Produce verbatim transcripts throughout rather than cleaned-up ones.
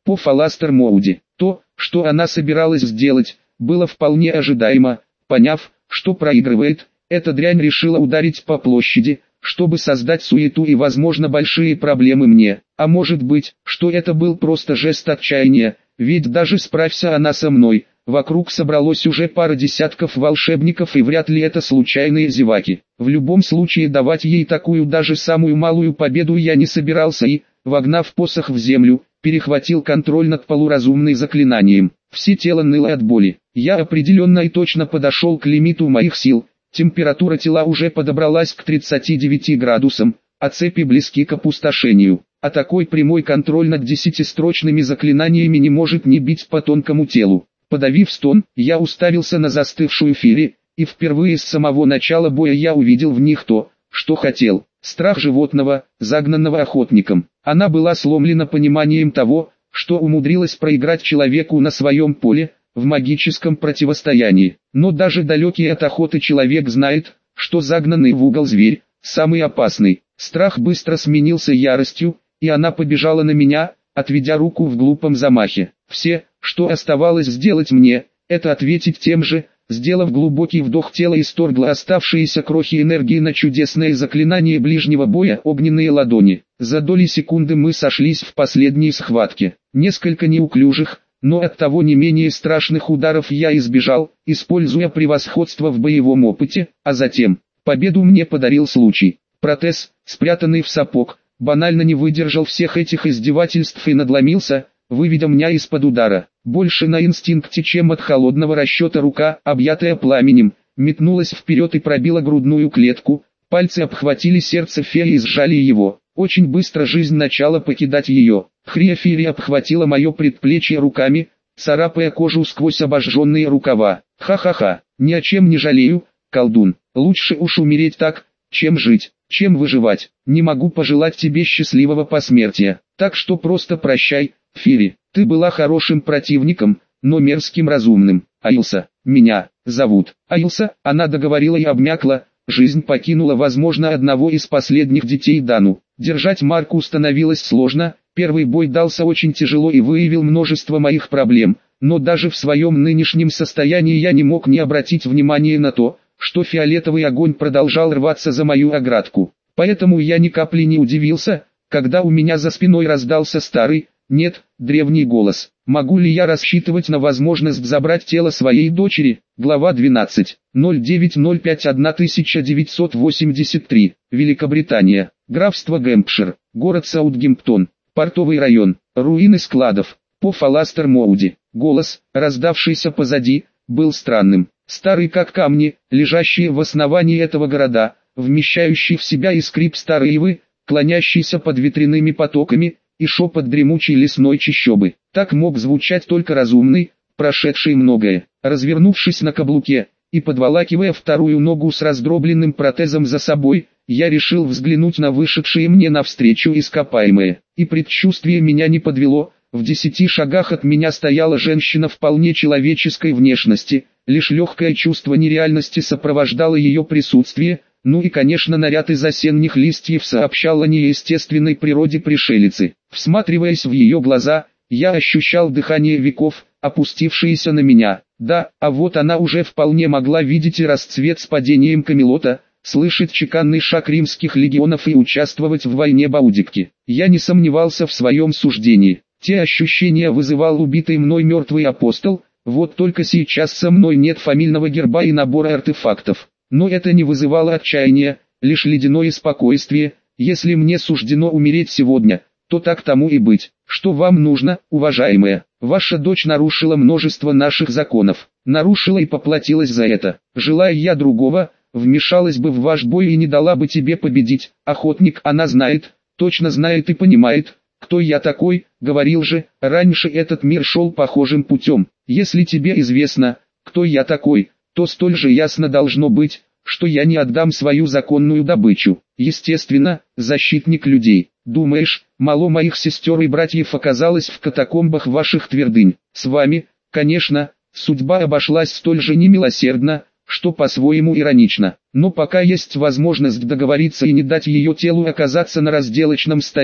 по Фаластер Моуди. То, что она собиралась сделать, было вполне ожидаемо. Поняв, что проигрывает, эта дрянь решила ударить по площади, чтобы создать суету и, возможно, большие проблемы мне. А может быть, что это был просто жест отчаяния, ведь даже справься она со мной, вокруг собралось уже пара десятков волшебников, и вряд ли это случайные зеваки. В любом случае давать ей такую даже самую малую победу я не собирался и, вогнав посох в землю, перехватил контроль над полуразумной заклинанием. Все тело ныло от боли. Я определенно и точно подошел к лимиту моих сил. Температура тела уже подобралась к тридцати девяти градусам, а цепи близки к опустошению. А такой прямой контроль над десятистрочными заклинаниями не может не бить по тонкому телу. Подавив стон, я уставился на застывшую Фири, и впервые с самого начала боя я увидел в них то, что хотел. Страх животного, загнанного охотником. Она была сломлена пониманием того, что умудрилась проиграть человеку на своем поле, в магическом противостоянии. Но даже далекий от охоты человек знает, что загнанный в угол зверь – самый опасный. Страх быстро сменился яростью, и она побежала на меня, отведя руку в глупом замахе. Все, что оставалось сделать мне, это ответить тем же. Сделав глубокий вдох, тело исторгло оставшиеся крохи энергии на чудесное заклинание ближнего боя огненные ладони. За доли секунды мы сошлись в последней схватке. Несколько неуклюжих, но оттого не менее страшных ударов я избежал, используя превосходство в боевом опыте, а затем победу мне подарил случай. Протез, спрятанный в сапог, банально не выдержал всех этих издевательств и надломился, выведя меня из-под удара. Больше на инстинкте, чем от холодного расчета, рука, объятая пламенем, метнулась вперед и пробила грудную клетку. Пальцы обхватили сердце феи и сжали его. Очень быстро жизнь начала покидать ее. Хриафири обхватила мое предплечье руками, царапая кожу сквозь обожженные рукава. Ха-ха-ха, ни о чем не жалею, колдун. Лучше уж умереть так, чем жить, чем выживать. Не могу пожелать тебе счастливого посмертия. Так что просто прощай, Фири. Ты была хорошим противником, но мерзким разумным. Аилса, меня зовут Аилса. Она договорила и обмякла. Жизнь покинула, возможно, одного из последних детей Дану. Держать марку становилось сложно. Первый бой дался очень тяжело и выявил множество моих проблем. Но даже в своем нынешнем состоянии я не мог не обратить внимания на то, что фиолетовый огонь продолжал рваться за мою оградку. Поэтому я ни капли не удивился, когда у меня за спиной раздался старый, нет, древний голос. Могу ли я рассчитывать на возможность забрать тело своей дочери? Глава двенадцать. ноль девять ноль пять тысяча девятьсот восемьдесят три. Великобритания. Графство Гэмпшир. Город Саутгемптон. Портовый район. Руины складов. По Фаластер Моуди. Голос, раздавшийся позади, был странным. Старый как камни, лежащие в основании этого города, вмещающий в себя и скрип старой ивы, клонящийся под ветряными потоками, и шепот дремучей лесной чащобы. Так мог звучать только разумный, прошедший многое. Развернувшись на каблуке, и подволакивая вторую ногу с раздробленным протезом за собой, я решил взглянуть на вышедшие мне навстречу ископаемые. И предчувствие меня не подвело. В десяти шагах от меня стояла женщина вполне человеческой внешности, лишь легкое чувство нереальности сопровождало ее присутствие. Ну и, конечно, наряд из осенних листьев сообщал о неестественной природе пришелицы. Всматриваясь в ее глаза, я ощущал дыхание веков, опустившиеся на меня. Да, а вот она уже вполне могла видеть и расцвет с падением Камелота, слышать чеканный шаг римских легионов и участвовать в войне Баудикки. Я не сомневался в своем суждении. Те ощущения вызывал убитый мной мертвый апостол, вот только сейчас со мной нет фамильного герба и набора артефактов. Но это не вызывало отчаяния, лишь ледяное спокойствие. Если мне суждено умереть сегодня, то так тому и быть. Что вам нужно, уважаемая? Ваша дочь нарушила множество наших законов. Нарушила и поплатилась за это. Желая я другого, вмешалась бы в ваш бой и не дала бы тебе победить. Охотник, она знает, точно знает и понимает, кто я такой. Говорил же, раньше этот мир шел похожим путем. Если тебе известно, кто я такой, то столь же ясно должно быть, что я не отдам свою законную добычу. Естественно, защитник людей. Думаешь, мало моих сестер и братьев оказалось в катакомбах ваших твердынь? С вами, конечно, судьба обошлась столь же немилосердно, что по-своему иронично. Но пока есть возможность договориться и не дать ее телу оказаться на разделочном столе,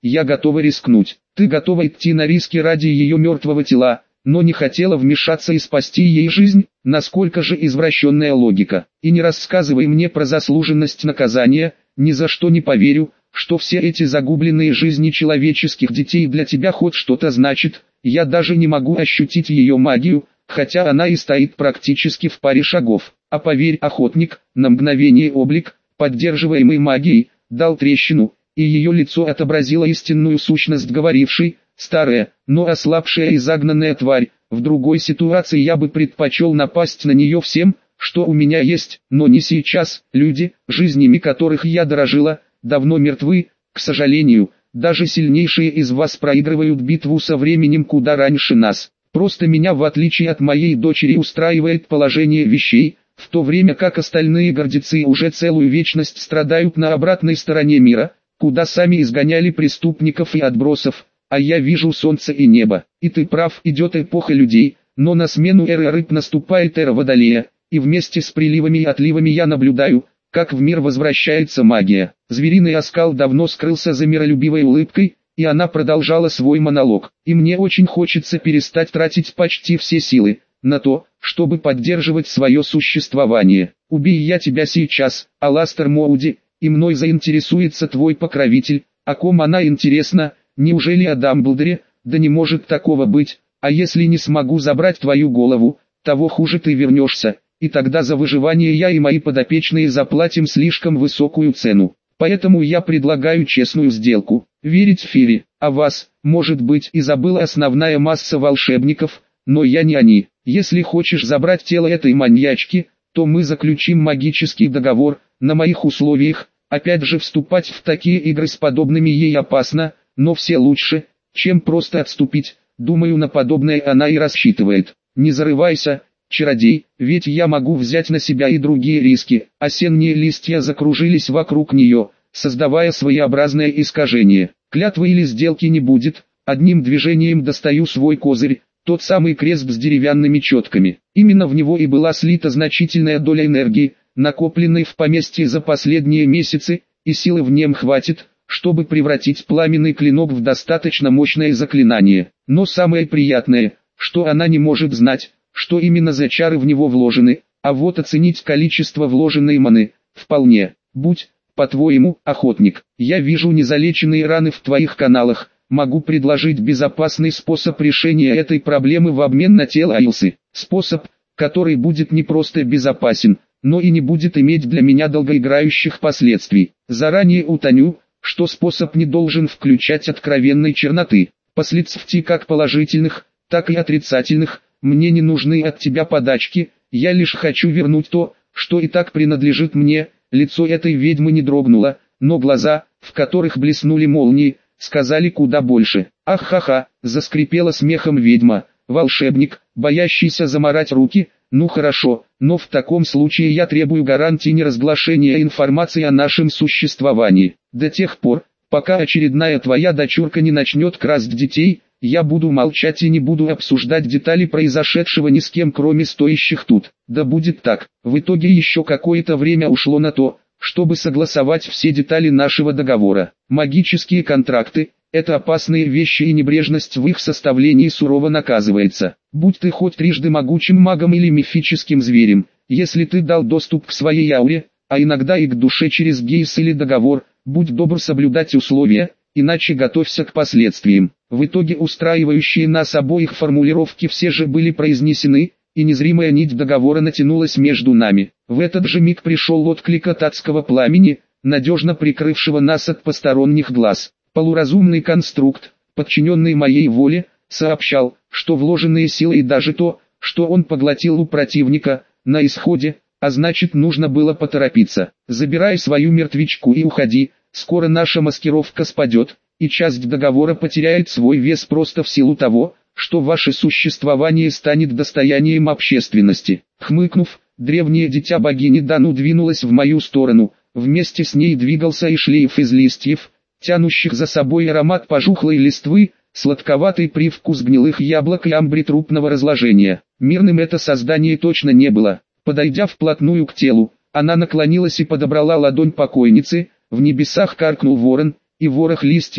я готова рискнуть. Ты готова идти на риски ради ее мертвого тела, но не хотела вмешаться и спасти ей жизнь? Насколько же извращенная логика. И не рассказывай мне про заслуженность наказания, ни за что не поверю, что все эти загубленные жизни человеческих детей для тебя хоть что-то значит. Я даже не могу ощутить ее магию, хотя она и стоит практически в паре шагов. А поверь, охотник, на мгновение облик, поддерживаемый магией, дал трещину, и ее лицо отобразило истинную сущность говорившей: старая, но ослабшая и загнанная тварь. В другой ситуации я бы предпочел напасть на нее всем, что у меня есть, но не сейчас. Люди, жизнями которых я дорожила, давно мертвы, к сожалению. Даже сильнейшие из вас проигрывают битву со временем куда раньше нас. Просто меня, в отличие от моей дочери, устраивает положение вещей, в то время как остальные гордецы уже целую вечность страдают на обратной стороне мира, куда сами изгоняли преступников и отбросов. А я вижу солнце и небо. И ты прав, идет эпоха людей, но на смену эры рыб наступает эра водолея, и вместе с приливами и отливами я наблюдаю, как в мир возвращается магия. Звериный оскал давно скрылся за миролюбивой улыбкой, и она продолжала свой монолог. И мне очень хочется перестать тратить почти все силы на то, чтобы поддерживать свое существование. Убей я тебя сейчас, Аластер Моуди, и мной заинтересуется твой покровитель. О ком она интересна? Неужели о Дамблдоре? Да не может такого быть. А если не смогу забрать твою голову, того хуже ты вернешься, и тогда за выживание я и мои подопечные заплатим слишком высокую цену. Поэтому я предлагаю честную сделку. Верить Фири, а вас, может быть, и забыла основная масса волшебников, но я не они. Если хочешь забрать тело этой маньячки, то мы заключим магический договор, на моих условиях. Опять же, вступать в такие игры с подобными ей опасно, но все лучше, чем просто отступить. Думаю, на подобное она и рассчитывает. Не зарывайся, чародей, ведь я могу взять на себя и другие риски. Осенние листья закружились вокруг нее, создавая своеобразное искажение. Клятвы или сделки не будет, одним движением достаю свой козырь, тот самый крест с деревянными четками. Именно в него и была слита значительная доля энергии, накопленной в поместье за последние месяцы, и силы в нем хватит, чтобы превратить пламенный клинок в достаточно мощное заклинание. Но самое приятное, что она не может знать, что именно за чары в него вложены, а вот оценить количество вложенной маны, вполне. Будь, по-твоему, охотник, я вижу незалеченные раны в твоих каналах, могу предложить безопасный способ решения этой проблемы в обмен на тело Айлсы. Способ, который будет не просто безопасен, но и не будет иметь для меня долгоиграющих последствий. Заранее утоню, что способ не должен включать откровенной черноты. Последствий как положительных, так и отрицательных, мне не нужны от тебя подачки, я лишь хочу вернуть то, что и так принадлежит мне. Лицо этой ведьмы не дрогнуло, но глаза, в которых блеснули молнии, сказали куда больше. Ах-ха-ха, заскрипела смехом ведьма, волшебник, боящийся замарать руки. Ну хорошо, но в таком случае я требую гарантии неразглашения информации о нашем существовании. До тех пор, пока очередная твоя дочурка не начнет красть детей, я буду молчать и не буду обсуждать детали произошедшего ни с кем, кроме стоящих тут. Да будет так. В итоге еще какое-то время ушло на то, чтобы согласовать все детали нашего договора. Магические контракты – это опасные вещи, и небрежность в их составлении сурово наказывается. Будь ты хоть трижды могучим магом или мифическим зверем, если ты дал доступ к своей ауре, а иногда и к душе через гейс или договор, будь добр соблюдать условия, иначе готовься к последствиям. В итоге устраивающие нас обоих формулировки все же были произнесены, и незримая нить договора натянулась между нами. В этот же миг пришел отклик от адского пламени, надежно прикрывшего нас от посторонних глаз. Полуразумный конструкт, подчиненный моей воле, сообщал, что вложенные силы и даже то, что он поглотил у противника, на исходе, а значит, нужно было поторопиться. Забирай свою мертвечку и уходи, скоро наша маскировка спадет, и часть договора потеряет свой вес просто в силу того, что ваше существование станет достоянием общественности. Хмыкнув, древнее дитя богини Дану двинулось в мою сторону, вместе с ней двигался и шлейф из листьев, тянущих за собой аромат пожухлой листвы, сладковатый привкус гнилых яблок и амбри трупного разложения. Мирным это создание точно не было. Подойдя вплотную к телу, она наклонилась и подобрала ладонь покойницы, в небесах каркнул ворон, и ворох листьев,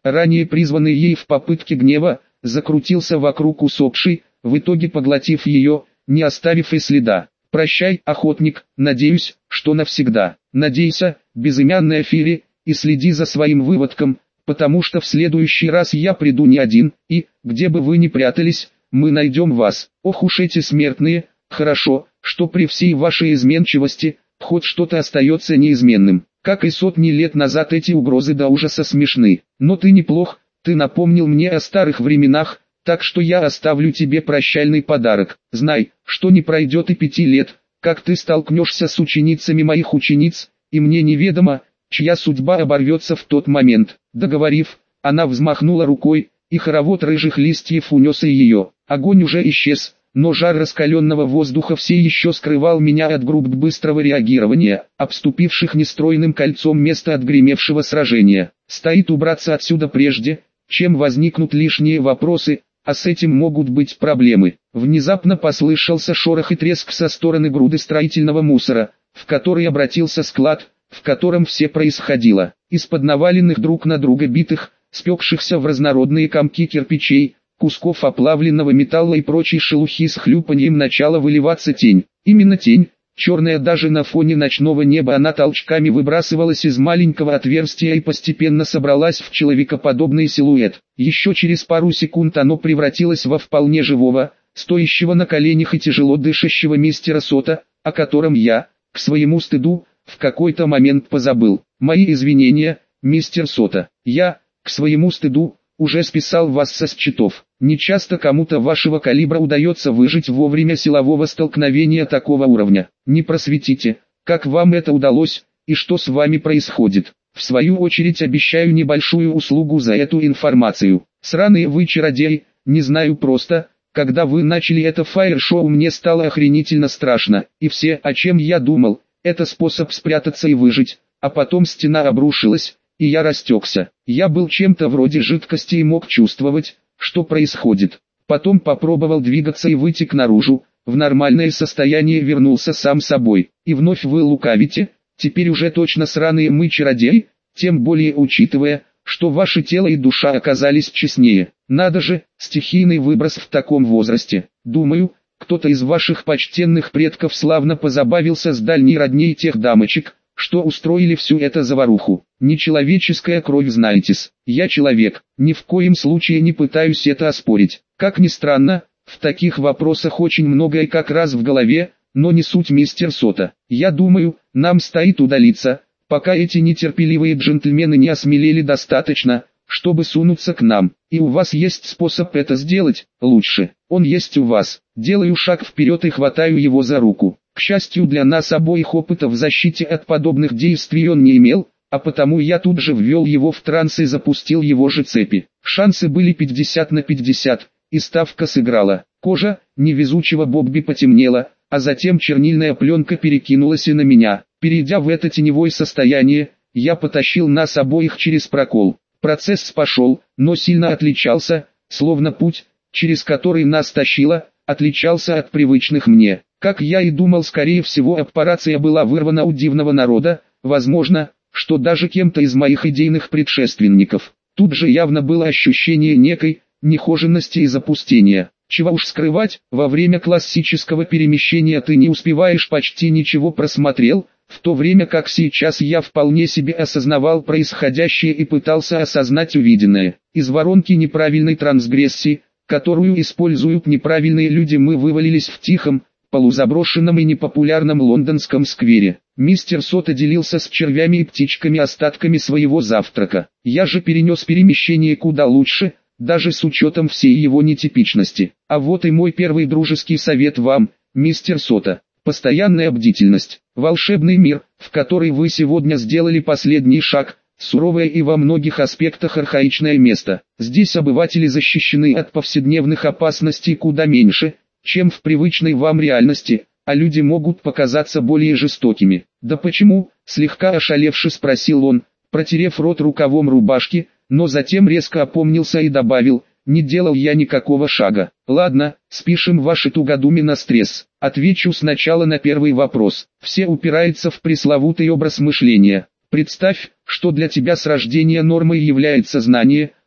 ранее призванный ей в попытке гнева, закрутился вокруг усопшей, в итоге поглотив ее, не оставив и следа. «Прощай, охотник, надеюсь, что навсегда. Надейся, безымянная Фири, и следи за своим выводком, потому что в следующий раз я приду не один, и, где бы вы ни прятались, мы найдем вас. Ох уж эти смертные, хорошо, что при всей вашей изменчивости, хоть что-то остается неизменным. Как и сотни лет назад эти угрозы до ужаса смешны. Но ты неплох, ты напомнил мне о старых временах, так что я оставлю тебе прощальный подарок. Знай, что не пройдет и пяти лет, как ты столкнешься с ученицами моих учениц, и мне неведомо, чья судьба оборвется в тот момент». Договорив, она взмахнула рукой, и хоровод рыжих листьев унес и ее. Огонь уже исчез, но жар раскаленного воздуха все еще скрывал меня от групп быстрого реагирования, обступивших нестройным кольцом место отгремевшего сражения. Стоит убраться отсюда прежде, чем возникнут лишние вопросы, а с этим могут быть проблемы. Внезапно послышался шорох и треск со стороны груды строительного мусора, в который обратился склад, в котором все происходило. Из-под наваленных друг на друга битых, спекшихся в разнородные комки кирпичей, кусков оплавленного металла и прочей шелухи с хлюпаньем начала выливаться тень. Именно тень, черная даже на фоне ночного неба, она толчками выбрасывалась из маленького отверстия и постепенно собралась в человекоподобный силуэт. Еще через пару секунд оно превратилось во вполне живого, стоящего на коленях и тяжело дышащего мистера Сота, о котором я, к своему стыду, в какой-то момент позабыл. Мои извинения, мистер Сота. Я, к своему стыду, уже списал вас со счетов. Нечасто кому-то вашего калибра удается выжить во время силового столкновения такого уровня. Не просветите, как вам это удалось, и что с вами происходит. В свою очередь обещаю небольшую услугу за эту информацию. Сраные вы чародеи, не знаю просто, когда вы начали это фаер-шоу, мне стало охренительно страшно, и все, о чем я думал, это способ спрятаться и выжить, а потом стена обрушилась, и я растекся. Я был чем-то вроде жидкости и мог чувствовать, что происходит. Потом попробовал двигаться и вытек наружу, в нормальное состояние вернулся сам собой. И вновь вы лукавите, теперь уже точно сраные мы чародеи, тем более учитывая, что ваше тело и душа оказались честнее. Надо же, стихийный выброс в таком возрасте. Думаю, кто-то из ваших почтенных предков славно позабавился с дальней родней тех дамочек, что устроили всю эту заваруху. Нечеловеческая кровь, знаете-с. Я человек, ни в коем случае не пытаюсь это оспорить. Как ни странно, в таких вопросах очень многое как раз в голове, но не суть, мистер Сота. Я думаю, нам стоит удалиться, пока эти нетерпеливые джентльмены не осмелели достаточно, чтобы сунуться к нам. И у вас есть способ это сделать, лучше. Он есть у вас. Делаю шаг вперед и хватаю его за руку. К счастью для нас обоих, опыта в защите от подобных действий он не имел, а потому я тут же ввел его в транс и запустил его же цепи. Шансы были пятьдесят на пятьдесят, и ставка сыграла. Кожа невезучего Бобби потемнела, а затем чернильная пленка перекинулась и на меня. Перейдя в это теневое состояние, я потащил нас обоих через прокол. Процесс пошел, но сильно отличался, словно путь, через который нас тащило, отличался от привычных мне. Как я и думал, скорее всего операция была вырвана у дивного народа, возможно, что даже кем-то из моих идейных предшественников. Тут же явно было ощущение некой нехоженности и запустения. Чего уж скрывать, во время классического перемещения ты не успеваешь почти ничего просмотрел, в то время как сейчас я вполне себе осознавал происходящее и пытался осознать увиденное. Из воронки неправильной трансгрессии, которую используют неправильные люди, мы вывалились в тихом, полузаброшенном и непопулярном лондонском сквере. Мистер Сота делился с червями и птичками остатками своего завтрака. Я же перенес перемещение куда лучше, даже с учетом всей его нетипичности. А вот и мой первый дружеский совет вам, мистер Сота. Постоянная бдительность. Волшебный мир, в который вы сегодня сделали последний шаг, суровое и во многих аспектах архаичное место. Здесь обыватели защищены от повседневных опасностей куда меньше, чем в привычной вам реальности, а люди могут показаться более жестокими. «Да почему?» – слегка ошалевши спросил он, протерев рот рукавом рубашки, но затем резко опомнился и добавил: «Не делал я никакого шага». «Ладно, спишем ваши тугодуми на стресс. Отвечу сначала на первый вопрос. Все упирается в пресловутый образ мышления. Представь, что для тебя с рождения нормой является знание,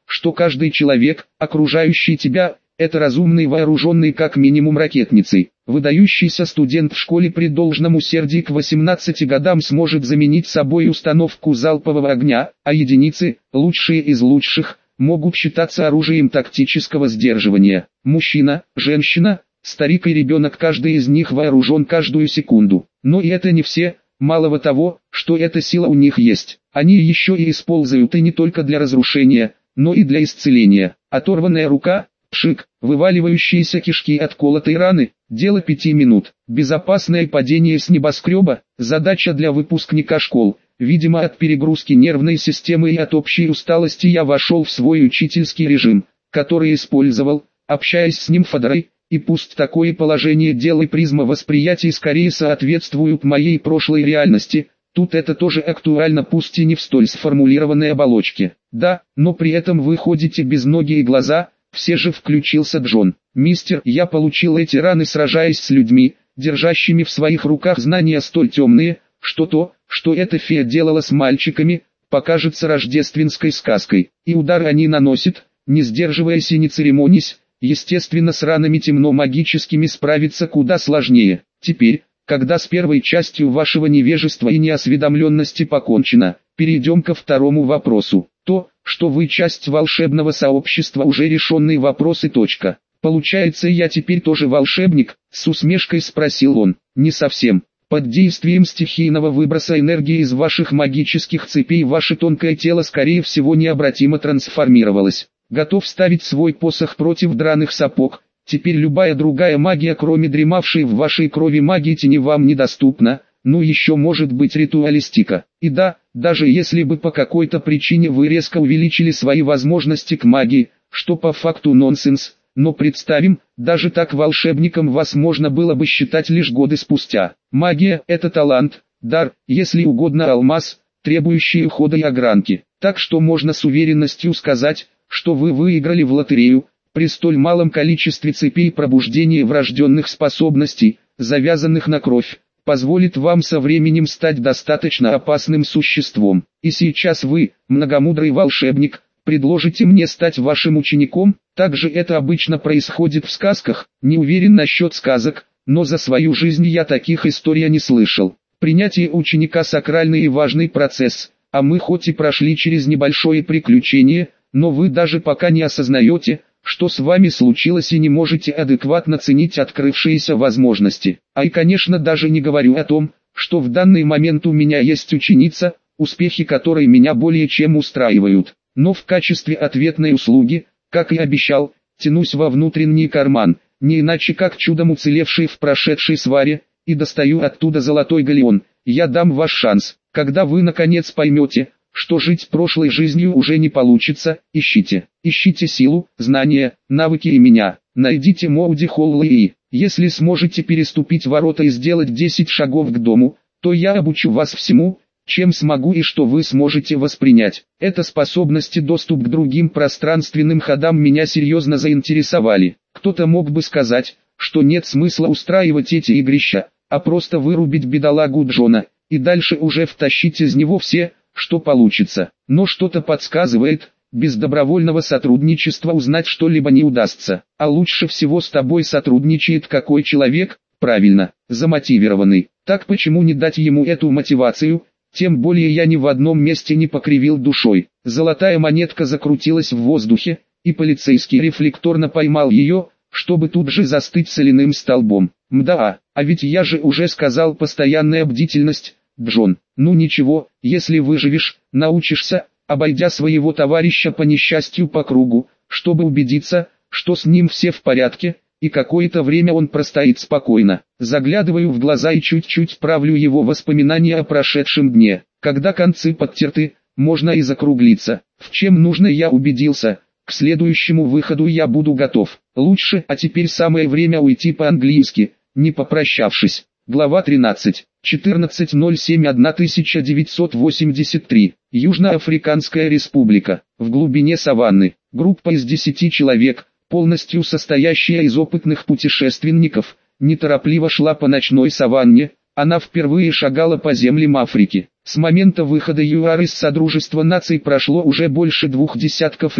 что каждый человек, окружающий тебя, это разумный, вооруженный как минимум ракетницей. Выдающийся студент в школе при должном усердии к восемнадцати годам сможет заменить собой установку залпового огня, а единицы, лучшие из лучших, могут считаться оружием тактического сдерживания. Мужчина, женщина, старик и ребенок, каждый из них вооружен каждую секунду. Но и это не все, малого того, что эта сила у них есть. Они еще и используют и не только для разрушения, но и для исцеления. Оторванная рука, пшик, вываливающиеся кишки от колотой раны, дело пяти минут. Безопасное падение с небоскреба, задача для выпускника школ. Видимо, от перегрузки нервной системы и от общей усталости я вошел в свой учительский режим, который использовал, общаясь с нимфодорой, и пусть такое положение дел и призма восприятия скорее соответствуют моей прошлой реальности, тут это тоже актуально, пусть и не в столь сформулированной оболочке. Да, но при этом вы ходите без ноги и глаза, все же включился Джон. Мистер, я получил эти раны, сражаясь с людьми, держащими в своих руках знания столь темные, что то, что эта фея делала с мальчиками, покажется рождественской сказкой. И удары они наносят, не сдерживаясь и не церемонясь. Естественно, с ранами темно-магическими справиться куда сложнее. Теперь, когда с первой частью вашего невежества и неосведомленности покончено, перейдем ко второму вопросу. То, что вы часть волшебного сообщества, уже решенный вопрос и точка. Получается, я теперь тоже волшебник? С усмешкой спросил он. Не совсем. Под действием стихийного выброса энергии из ваших магических цепей ваше тонкое тело скорее всего необратимо трансформировалось. Готов ставить свой посох против драных сапог. Теперь любая другая магия, кроме дремавшей в вашей крови магии тени, вам недоступна. Ну еще может быть ритуалистика. И да, даже если бы по какой-то причине вы резко увеличили свои возможности к магии, что по факту нонсенс, но представим, даже так волшебником вас можно было бы считать лишь годы спустя. Магия – это талант, дар, если угодно алмаз, требующий ухода и огранки. Так что можно с уверенностью сказать, что вы выиграли в лотерею, при столь малом количестве цепей. Пробуждение врожденных способностей, завязанных на кровь, позволит вам со временем стать достаточно опасным существом. И сейчас вы, многомудрый волшебник, предложите мне стать вашим учеником? Также это обычно происходит в сказках, не уверен насчет сказок, но за свою жизнь я таких историй не слышал. Принятие ученика – сакральный и важный процесс, а мы хоть и прошли через небольшое приключение, но вы даже пока не осознаете, что с вами случилось, и не можете адекватно ценить открывшиеся возможности. А и конечно даже не говорю о том, что в данный момент у меня есть ученица, успехи которой меня более чем устраивают. Но в качестве ответной услуги, как и обещал, тянусь во внутренний карман, не иначе как чудом уцелевший в прошедшей сваре, и достаю оттуда золотой галеон. Я дам ваш шанс, когда вы наконец поймете, что жить прошлой жизнью уже не получится. Ищите, ищите силу, знания, навыки и меня. Найдите Моуди Холла, и, если сможете переступить ворота и сделать десять шагов к дому, то я обучу вас всему, чем смогу и что вы сможете воспринять. Это способности, доступ к другим пространственным ходам меня серьезно заинтересовали. Кто-то мог бы сказать, что нет смысла устраивать эти игрища, а просто вырубить бедолагу Джона, и дальше уже втащить из него все, что получится. Но что-то подсказывает, без добровольного сотрудничества узнать что-либо не удастся. А лучше всего с тобой сотрудничает какой человек? Правильно, замотивированный. Так почему не дать ему эту мотивацию? Тем более я ни в одном месте не покривил душой. Золотая монетка закрутилась в воздухе, и полицейский рефлекторно поймал ее, чтобы тут же застыть соляным столбом. Мда, а ведь я же уже сказал, постоянная бдительность. Джон, ну ничего, если выживешь, научишься, обойдя своего товарища по несчастью по кругу, чтобы убедиться, что с ним все в порядке, и какое-то время он простоит спокойно. Заглядываю в глаза и чуть-чуть правлю его воспоминания о прошедшем дне. Когда концы подтерты, можно и закруглиться. В чем нужно, я убедился. К следующему выходу я буду готов. Лучше, а теперь самое время уйти по-английски, не попрощавшись. Глава тринадцать. четырнадцатое ноль семь тысяча девятьсот восемьдесят три. Южноафриканская республика. В глубине саванны. Группа из десяти человек, полностью состоящая из опытных путешественников, неторопливо шла по ночной саванне. Она впервые шагала по землям Африки. С момента выхода ЮАР из Содружества наций прошло уже больше двух десятков лет,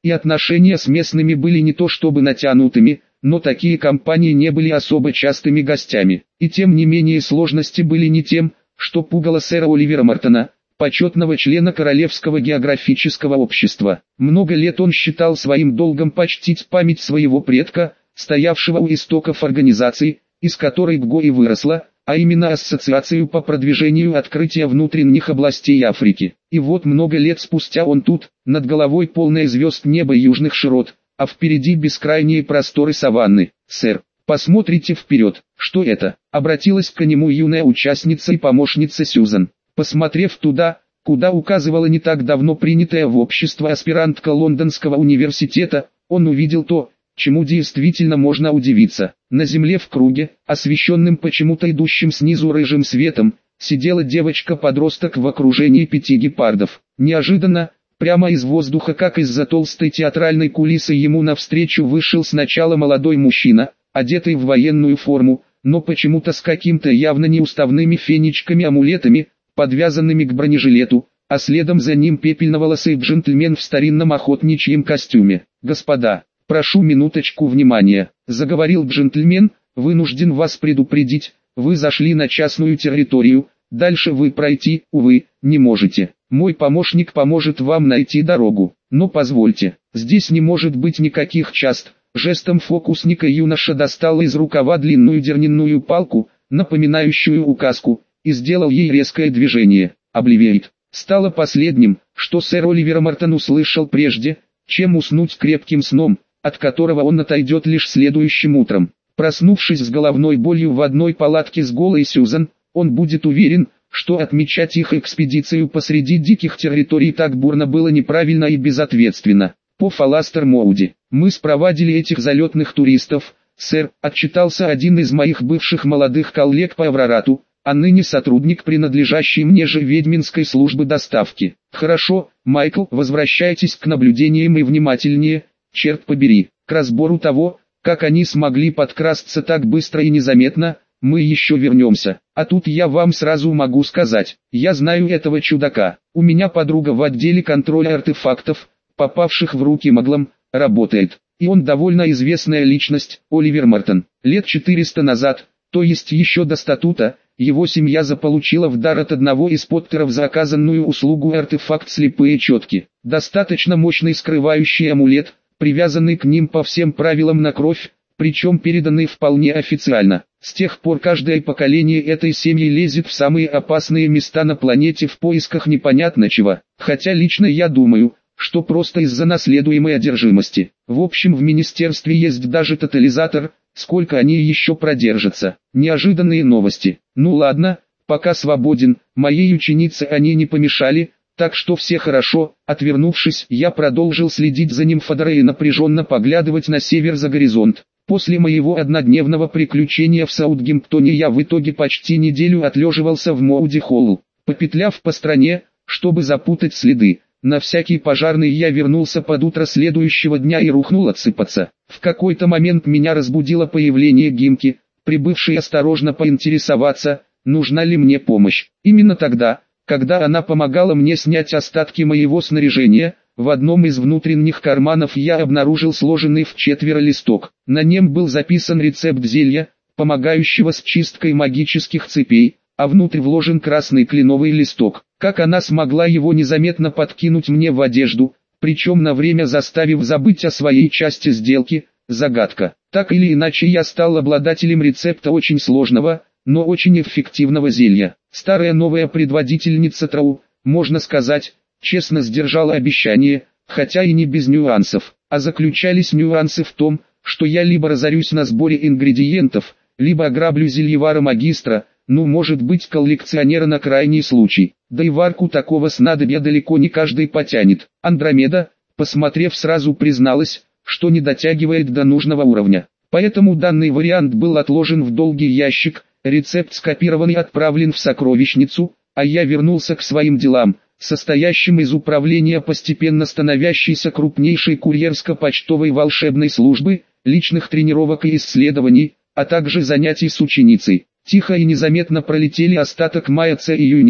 и отношения с местными были не то чтобы натянутыми, но такие компании не были особо частыми гостями. И тем не менее сложности были не тем, что пугало сэра Оливера Мортона, почетного члена Королевского географического общества. Много лет он считал своим долгом почтить память своего предка, стоявшего у истоков организации, из которой ГГО и выросла, а именно Ассоциацию по продвижению открытия внутренних областей Африки. И вот много лет спустя он тут, над головой полное звезд небо южных широт, а впереди бескрайние просторы саванны. «Сэр, посмотрите вперед, что это?» — обратилась к нему юная участница и помощница Сьюзан. Посмотрев туда, куда указывала не так давно принятая в общество аспирантка Лондонского университета, он увидел то, чему действительно можно удивиться. На земле в круге, освещенным почему-то идущим снизу рыжим светом, сидела девочка-подросток в окружении пяти гепардов. Неожиданно, прямо из воздуха, как из-за толстой театральной кулисы, ему навстречу вышел сначала молодой мужчина, одетый в военную форму, но почему-то с каким-то явно неуставными фенечками-амулетами, подвязанными к бронежилету, а следом за ним пепельноволосый джентльмен в старинном охотничьем костюме. «Господа, прошу минуточку внимания», — заговорил джентльмен, — «вынужден вас предупредить, вы зашли на частную территорию, дальше вы пройти, увы, не можете. Мой помощник поможет вам найти дорогу, но позвольте, здесь не может быть никаких част». Жестом фокусника юноша достал из рукава длинную дернинную палку, напоминающую указку, и сделал ей резкое движение. «Обливиет» стало последним, что сэр Оливер Мортон услышал прежде, чем уснуть крепким сном, от которого он отойдет лишь следующим утром. Проснувшись с головной болью в одной палатке с голой Сьюзан, он будет уверен, что отмечать их экспедицию посреди диких территорий так бурно было неправильно и безответственно. По Фаластер Моуди. «Мы спровадили этих залетных туристов, сэр», — отчитался один из моих бывших молодых коллег по Аврарату, а ныне сотрудник принадлежащей мне же ведьминской службы доставки. «Хорошо, Майкл, возвращайтесь к наблюдениям и внимательнее, черт побери, к разбору того, как они смогли подкрасться так быстро и незаметно, мы еще вернемся. А тут я вам сразу могу сказать, я знаю этого чудака, у меня подруга в отделе контроля артефактов, попавших в руки маглам, работает, и он довольно известная личность, Оливер Мортон. Лет четыреста назад, то есть еще до статута, его семья заполучила в дар от одного из Поттеров заказанную услугу артефакт слепые четки. Достаточно мощный скрывающий амулет, привязанный к ним по всем правилам на кровь, причем переданный вполне официально. С тех пор каждое поколение этой семьи лезет в самые опасные места на планете в поисках непонятно чего, хотя лично я думаю, что просто из-за наследуемой одержимости. В общем, в министерстве есть даже тотализатор, сколько они еще продержатся. Неожиданные новости. Ну ладно, пока свободен, моей ученице они не помешали, так что все хорошо. Отвернувшись, я продолжил следить за нимфодорой и напряженно поглядывать на север за горизонт. После моего однодневного приключения в Саутгемптоне я в итоге почти неделю отлеживался в Моуди-Холл, попетляв по стране, чтобы запутать следы. На всякий пожарный я вернулся под утро следующего дня и рухнул отсыпаться. В какой-то момент меня разбудило появление Гимки, прибывшей осторожно поинтересоваться, нужна ли мне помощь. Именно тогда, когда она помогала мне снять остатки моего снаряжения, в одном из внутренних карманов я обнаружил сложенный в четверо листок. На нем был записан рецепт зелья, помогающего с чисткой магических цепей, а внутрь вложен красный кленовый листок. Как она смогла его незаметно подкинуть мне в одежду, причем на время заставив забыть о своей части сделки, загадка. Так или иначе я стал обладателем рецепта очень сложного, но очень эффективного зелья. Старая новая предводительница Трау, можно сказать, честно сдержала обещание, хотя и не без нюансов. А заключались нюансы в том, что я либо разорюсь на сборе ингредиентов, либо ограблю зельевара-магистра, ну может быть коллекционера на крайний случай. Да и варку такого снадобья далеко не каждый потянет. Андромеда, посмотрев, сразу призналась, что не дотягивает до нужного уровня. Поэтому данный вариант был отложен в долгий ящик, рецепт скопирован и отправлен в сокровищницу, а я вернулся к своим делам, состоящим из управления постепенно становящейся крупнейшей курьерско-почтовой волшебной службы, личных тренировок и исследований, а также занятий с ученицей. Тихо и незаметно пролетели остаток мая с июнем.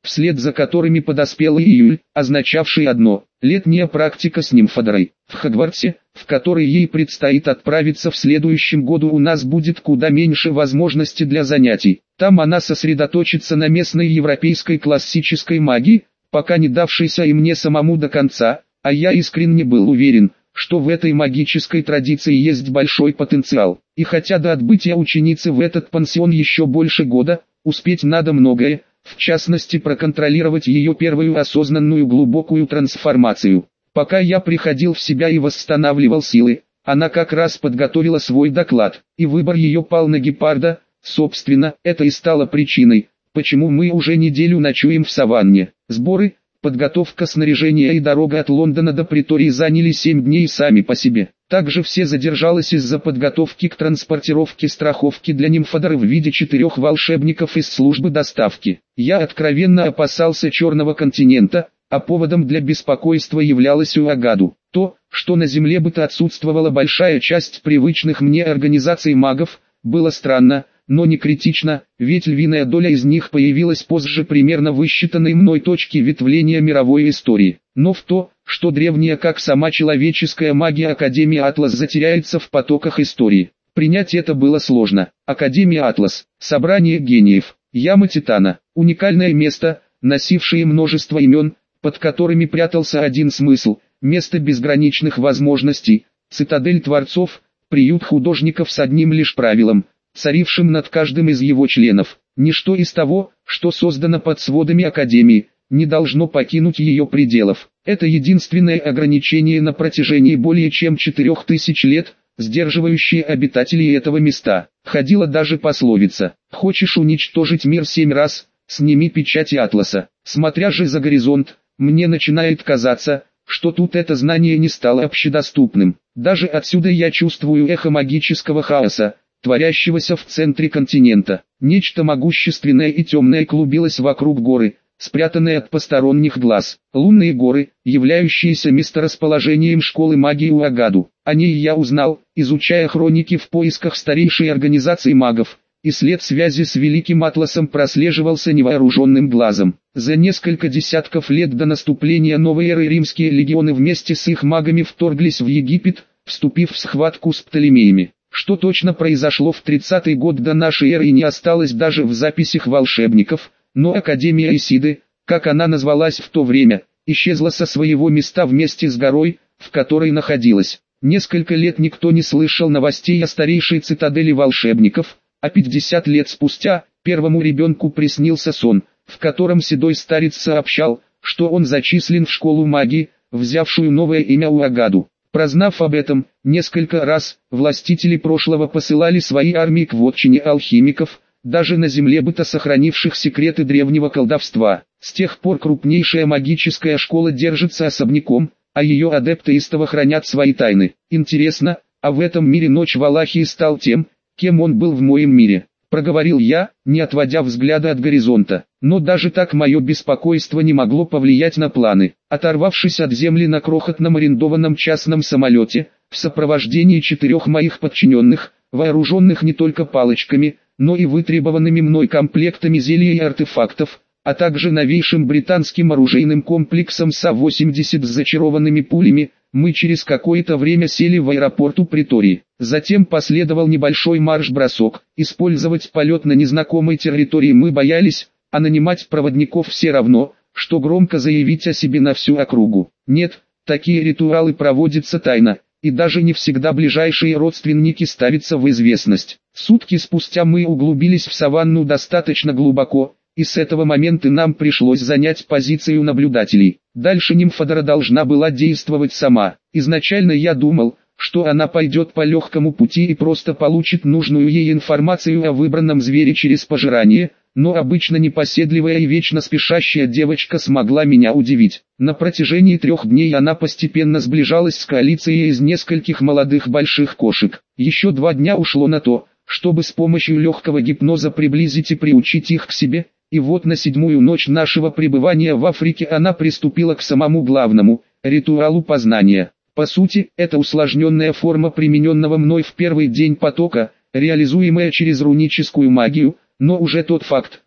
вслед за которыми подоспел июль, означавший одно – летняя практика с нимфодрой. В Хогвартсе, в который ей предстоит отправиться в следующем году, у нас будет куда меньше возможностей для занятий. Там она сосредоточится на местной европейской классической магии, пока не давшейся и мне самому до конца, а я искренне был уверен, что в этой магической традиции есть большой потенциал. И хотя до отбытия ученицы в этот пансион еще больше года, успеть надо многое, в частности проконтролировать ее первую осознанную глубокую трансформацию. Пока я приходил в себя и восстанавливал силы, она как раз подготовила свой доклад, и выбор ее пал на гепарда. Собственно, это и стало причиной, почему мы уже неделю ночуем в саванне. Сборы, подготовка снаряжения и дорога от Лондона до Притории заняли семь дней сами по себе. Также все задержалось из-за подготовки к транспортировке страховки для нимфодоры в виде четырех волшебников из службы доставки. Я откровенно опасался Черного континента, а поводом для беспокойства являлась Уагаду. То, что на Земле быта отсутствовала большая часть привычных мне организаций магов, было странно, но не критично, ведь львиная доля из них появилась позже примерно высчитанной мной точки ветвления мировой истории. Но в то, что древняя как сама человеческая магия Академия Атлас затеряется в потоках истории, принять это было сложно. Академия Атлас, собрание гениев, яма Титана, уникальное место, носившее множество имен, под которыми прятался один смысл, место безграничных возможностей, цитадель творцов, приют художников с одним лишь правилом, царившим над каждым из его членов. Ничто из того, что создано под сводами Академии, не должно покинуть ее пределов. Это единственное ограничение на протяжении более чем четырех тысяч лет, сдерживающее обитателей этого места. Ходила даже пословица: «Хочешь уничтожить мир семь раз, сними печати Атласа». Смотря же за горизонт, мне начинает казаться, что тут это знание не стало общедоступным. Даже отсюда я чувствую эхо магического хаоса, творящегося в центре континента. Нечто могущественное и темное клубилось вокруг горы, спрятанные от посторонних глаз. Лунные горы, являющиеся месторасположением школы магии Уагаду. О ней я узнал, изучая хроники в поисках старейшей организации магов, и след связи с Великим Атласом прослеживался невооруженным глазом. За несколько десятков лет до наступления новой эры римские легионы вместе с их магами вторглись в Египет, вступив в схватку с Птолемеями. Что точно произошло в тридцатый год до нашей эры не осталось даже в записях волшебников, но Академия Исиды, как она назвалась в то время, исчезла со своего места вместе с горой, в которой находилась. Несколько лет никто не слышал новостей о старейшей цитадели волшебников, а пятьдесят лет спустя, первому ребенку приснился сон, в котором седой старец сообщал, что он зачислен в школу магии, взявшую новое имя Уагаду. Прознав об этом, несколько раз, властители прошлого посылали свои армии к вотчине алхимиков, даже на земле быта сохранивших секреты древнего колдовства. С тех пор крупнейшая магическая школа держится особняком, а ее адепты истово хранят свои тайны. Интересно, а в этом мире ночь Валахии стал тем, кем он был в моем мире? Проговорил я, не отводя взгляда от горизонта. Но даже так мое беспокойство не могло повлиять на планы. Оторвавшись от земли на крохотном арендованном частном самолете, в сопровождении четырех моих подчиненных, вооруженных не только палочками, но и вытребованными мной комплектами зелий и артефактов, а также новейшим британским оружейным комплексом С А восемьдесят с зачарованными пулями, мы через какое-то время сели в аэропорту Притории. Затем последовал небольшой марш-бросок. Использовать полет на незнакомой территории мы боялись, а нанимать проводников все равно, что громко заявить о себе на всю округу. Нет, такие ритуалы проводятся тайно, и даже не всегда ближайшие родственники ставятся в известность. Сутки спустя мы углубились в саванну достаточно глубоко, и с этого момента нам пришлось занять позицию наблюдателей. Дальше нимфодора должна была действовать сама. Изначально я думал, что она пойдет по легкому пути и просто получит нужную ей информацию о выбранном звере через пожирание, но обычно непоседливая и вечно спешащая девочка смогла меня удивить. На протяжении трех дней она постепенно сближалась с коалицией из нескольких молодых больших кошек. Еще два дня ушло на то, чтобы с помощью легкого гипноза приблизить и приучить их к себе. И вот на седьмую ночь нашего пребывания в Африке она приступила к самому главному – ритуалу познания. По сути, это усложненная форма примененного мной в первый день потока, реализуемая через руническую магию, но уже тот факт,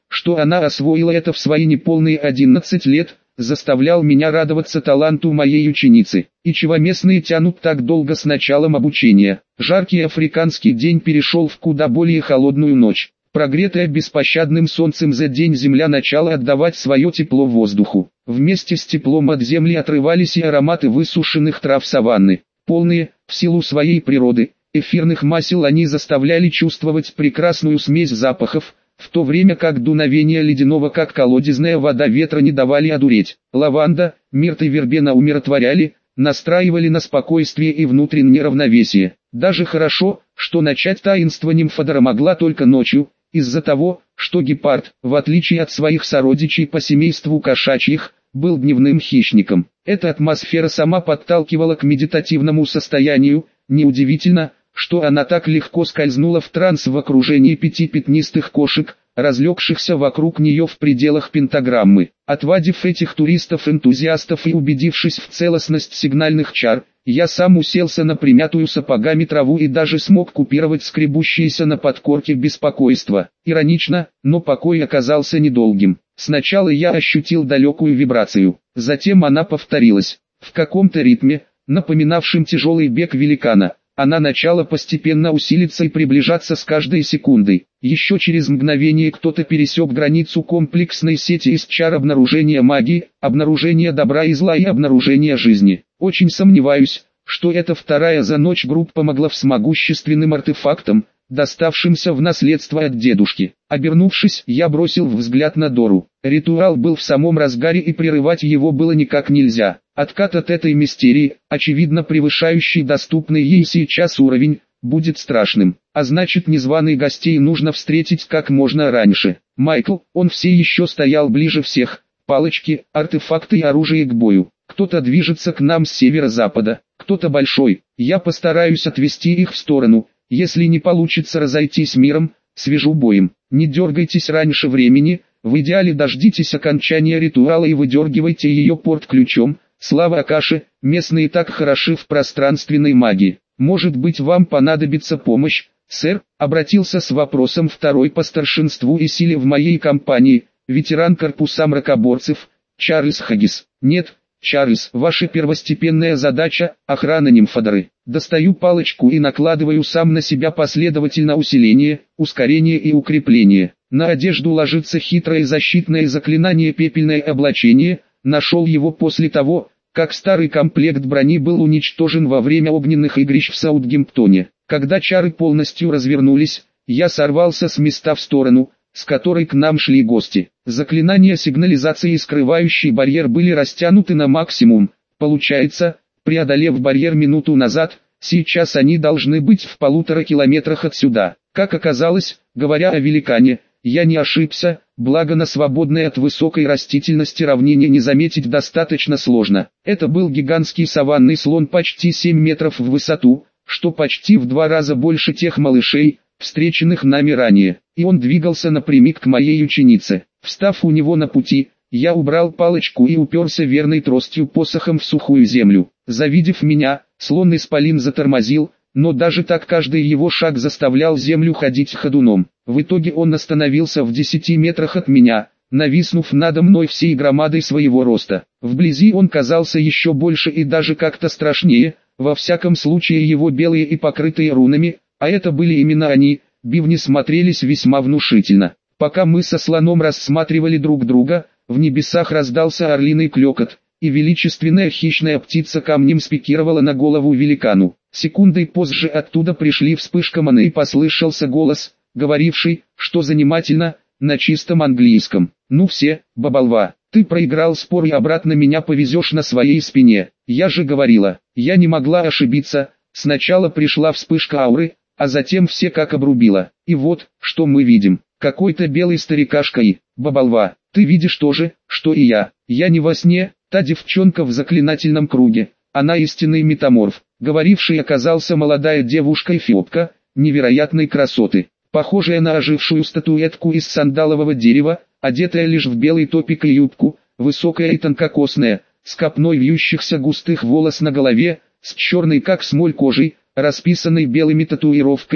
что она освоила это в свои неполные одиннадцать лет, заставлял меня радоваться таланту моей ученицы. И чего местные тянут так долго с началом обучения? Жаркий африканский день перешел в куда более холодную ночь. Прогретая беспощадным солнцем за день земля начала отдавать свое тепло воздуху. Вместе с теплом от земли отрывались и ароматы высушенных трав саванны. Полные, в силу своей природы, эфирных масел они заставляли чувствовать прекрасную смесь запахов, в то время как дуновение ледяного как колодезная вода ветра не давали одуреть. Лаванда, мирт и вербена умиротворяли, настраивали на спокойствие и внутреннее равновесие. Даже хорошо, что начать таинство нимфодора могла только ночью, из-за того, что гепард, в отличие от своих сородичей по семейству кошачьих, был дневным хищником. Эта атмосфера сама подталкивала к медитативному состоянию. Неудивительно, что она так легко скользнула в транс в окружении пяти пятнистых кошек, разлегшихся вокруг нее в пределах пентаграммы. Отвадив этих туристов-энтузиастов и убедившись в целостность сигнальных чар, я сам уселся на примятую сапогами траву и даже смог купировать скребущееся на подкорке беспокойство. Иронично, но покой оказался недолгим. Сначала я ощутил далекую вибрацию, затем она повторилась. В каком-то ритме, напоминавшем тяжелый бег великана, она начала постепенно усилиться и приближаться с каждой секундой. Еще через мгновение кто-то пересек границу комплексной сети из чар обнаружения магии, обнаружения добра и зла и обнаружения жизни. Очень сомневаюсь, что эта вторая за ночь группа могла с могущественным артефактом, доставшимся в наследство от дедушки. Обернувшись, я бросил взгляд на Дору. Ритуал был в самом разгаре и прерывать его было никак нельзя. Откат от этой мистерии, очевидно превышающий доступный ей сейчас уровень, будет страшным. А значит, незваных гостей нужно встретить как можно раньше. Майкл, он все еще стоял ближе всех. Палочки, артефакты и оружие к бою. Кто-то движется к нам с северо-запада, кто-то большой. Я постараюсь отвести их в сторону. Если не получится разойтись миром, свяжу боем. Не дергайтесь раньше времени, в идеале дождитесь окончания ритуала и выдергивайте ее порт-ключом. Слава Акаше, местные так хороши в пространственной магии. Может быть, вам понадобится помощь, сэр? Обратился с вопросом второй по старшинству и силе в моей компании, ветеран корпуса мракоборцев, Чарльз Хаггис. Нет, Чарльз, ваша первостепенная задача – охрана нимфодоры. Достаю палочку и накладываю сам на себя последовательно усиление, ускорение и укрепление. На одежду ложится хитрое защитное заклинание «Пепельное облачение». Нашел его после того, как старый комплект брони был уничтожен во время огненных игрищ в Саутгемптоне. Когда чары полностью развернулись, я сорвался с места в сторону, с которой к нам шли гости. Заклинания сигнализации и скрывающий барьер были растянуты на максимум. Получается, преодолев барьер минуту назад, сейчас они должны быть в полутора километрах отсюда. Как оказалось, говоря о великане, я не ошибся, благо на свободной от высокой растительности равнине не заметить достаточно сложно. Это был гигантский саванный слон почти семь метров в высоту, что почти в два раза больше тех малышей, встреченных нами ранее, и он двигался напрямик к моей ученице. Встав у него на пути, я убрал палочку и уперся верной тростью посохом в сухую землю. Завидев меня, слон-исполин затормозил, но даже так каждый его шаг заставлял землю ходить ходуном. В итоге он остановился в десяти метрах от меня, нависнув надо мной всей громадой своего роста. Вблизи он казался еще больше и даже как-то страшнее, во всяком случае его белые и покрытые рунами, а это были именно они, бивни смотрелись весьма внушительно. Пока мы со слоном рассматривали друг друга, в небесах раздался орлиный клёкот, и величественная хищная птица камнем спикировала на голову великану. Секундой позже оттуда пришли вспышка маны и послышался голос, говоривший, что занимательно, на чистом английском. «Ну все, бабалва, ты проиграл спор и обратно меня повезешь на своей спине. Я же говорила, я не могла ошибиться, сначала пришла вспышка ауры, а затем все как обрубило. И вот, что мы видим, какой-то белый старикашка и, бабалва, ты видишь то же, что и я. Я не во сне, та девчонка в заклинательном круге, она истинный метаморф». Говоривший оказался молодая девушка-эфиопка, невероятной красоты, похожая на ожившую статуэтку из сандалового дерева, одетая лишь в белый топик и юбку, высокая и тонкокосная, с копной вьющихся густых волос на голове, с черной как смоль кожей, расписанной белыми татуировками,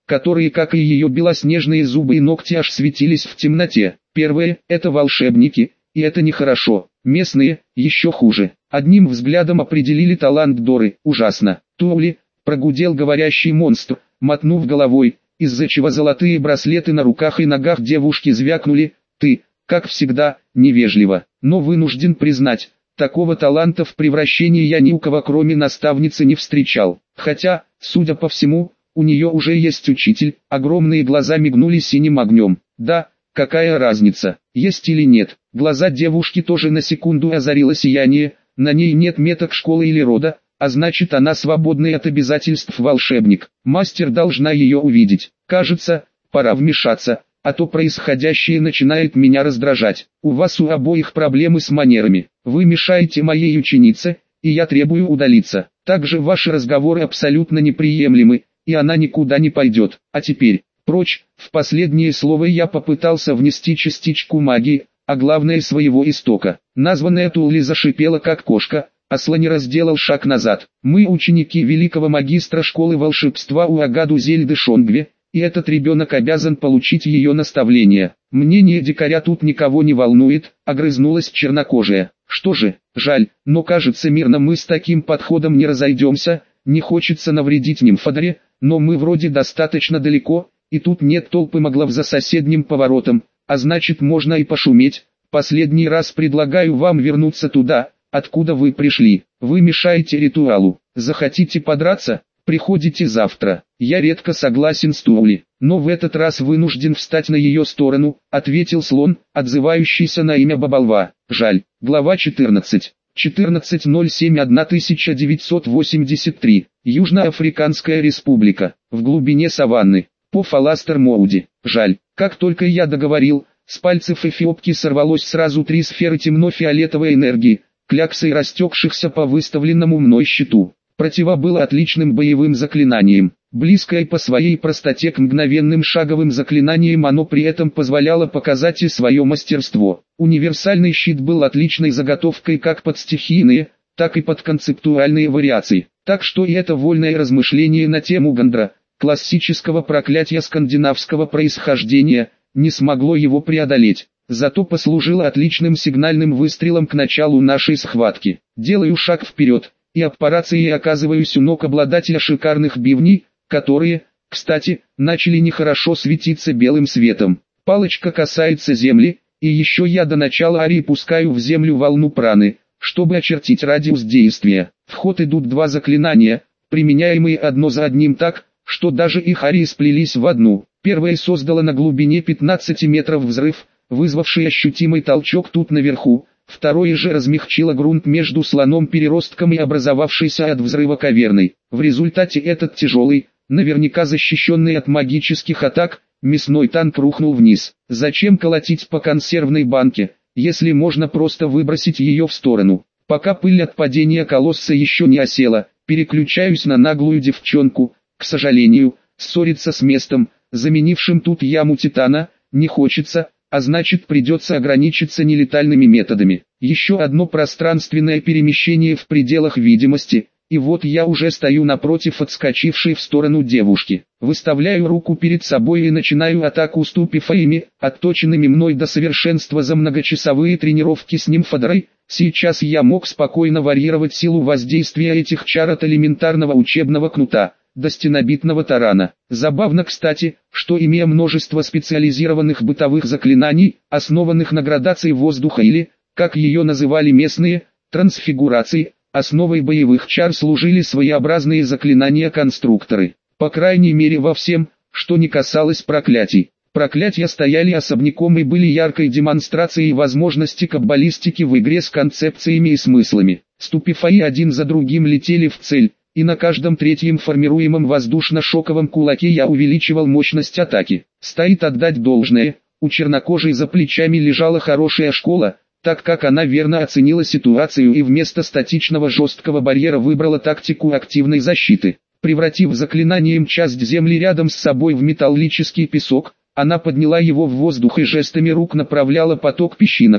которые, как и ее белоснежные зубы и ногти, аж светились в темноте. Первые – это волшебники, и это нехорошо. Местные – еще хуже. Одним взглядом определили талант Доры. Ужасно. Тули, прогудел говорящий монстр, мотнув головой, из-за чего золотые браслеты на руках и ногах девушки звякнули. Ты, как всегда, невежливо, но вынужден признать, такого таланта в превращении я ни у кого кроме наставницы не встречал. Хотя, судя по всему, у нее уже есть учитель. Огромные глаза мигнули синим огнем. Да, какая разница, есть или нет. Глаза девушки тоже на секунду озарило сияние. На ней нет меток школы или рода, а значит, она свободный от обязательств волшебник. Мастер должна ее увидеть. Кажется, пора вмешаться, а то происходящее начинает меня раздражать. У вас у обоих проблемы с манерами. Вы мешаете моей ученице, и я требую удалиться. Также ваши разговоры абсолютно неприемлемы, и она никуда не пойдет. А теперь, прочь. В последнее слово я попытался внести частичку магии, а главное своего истока. Названная Тули зашипела как кошка, а Слонера сделал шаг назад. Мы ученики великого магистра школы волшебства Уагаду Зельды Шонгве, и этот ребенок обязан получить ее наставление. Мнение дикаря тут никого не волнует, огрызнулась чернокожая. Что же, жаль, но кажется мирно мы с таким подходом не разойдемся, не хочется навредить нимфодоре, но мы вроде достаточно далеко, и тут нет толпы моглов за соседним поворотом, а значит можно и пошуметь. Последний раз предлагаю вам вернуться туда, откуда вы пришли. Вы мешаете ритуалу. Захотите подраться? Приходите завтра. Я редко согласен с Тули, но в этот раз вынужден встать на ее сторону, ответил слон, отзывающийся на имя Бабалва. Жаль. Глава четырнадцать. четырнадцать ноль семь тысяча девятьсот восемьдесят три. Южноафриканская республика. В глубине саванны. По Фаластер Моуди. Жаль. Как только я договорил, с пальцев эфиопки сорвалось сразу три сферы темно-фиолетовой энергии, кляксой растекшихся по выставленному мной щиту. Противо было отличным боевым заклинанием. Близкое по своей простоте к мгновенным шаговым заклинаниям, оно при этом позволяло показать и свое мастерство. Универсальный щит был отличной заготовкой как под стихийные, так и под концептуальные вариации. Так что и это вольное размышление на тему Гандра, классического проклятия скандинавского происхождения, не смогло его преодолеть. Зато послужило отличным сигнальным выстрелом к началу нашей схватки. Делаю шаг вперед, и об парации оказываюсь у ног обладателя шикарных бивней, которые, кстати, начали нехорошо светиться белым светом. Палочка касается земли, и еще я до начала арии пускаю в землю волну праны, чтобы очертить радиус действия. В ход идут два заклинания, применяемые одно за одним так, что даже их арии сплелись в одну. Первое создало на глубине пятнадцати метров взрыв, вызвавший ощутимый толчок тут наверху. Второе же размягчило грунт между слоном-переростком и образовавшейся от взрыва каверной. В результате этот тяжелый, наверняка защищенный от магических атак, мясной танк рухнул вниз. Зачем колотить по консервной банке, если можно просто выбросить ее в сторону? Пока пыль от падения колосса еще не осела, переключаюсь на наглую девчонку. К сожалению, ссориться с местом, заменившим тут яму Титана, не хочется, а значит придется ограничиться нелетальными методами. Еще одно пространственное перемещение в пределах видимости, и вот я уже стою напротив отскочившей в сторону девушки. Выставляю руку перед собой и начинаю атаку ступифаями, отточенными мной до совершенства за многочасовые тренировки с нимфодорой. Сейчас я мог спокойно варьировать силу воздействия этих чар от элементарного учебного кнута до стенобитного тарана. Забавно, кстати, что имея множество специализированных бытовых заклинаний, основанных на градации воздуха или, как ее называли местные, трансфигурации, основой боевых чар служили своеобразные заклинания-конструкторы. По крайней мере во всем, что не касалось проклятий. Проклятия стояли особняком и были яркой демонстрацией возможности каббалистики в игре с концепциями и смыслами. Ступифаи один за другим летели в цель, и на каждом третьем формируемом воздушно-шоковом кулаке я увеличивал мощность атаки. Стоит отдать должное, у чернокожей за плечами лежала хорошая школа, так как она верно оценила ситуацию и вместо статичного жесткого барьера выбрала тактику активной защиты. Превратив заклинанием часть земли рядом с собой в металлический песок, она подняла его в воздух и жестами рук направляла поток песчинок,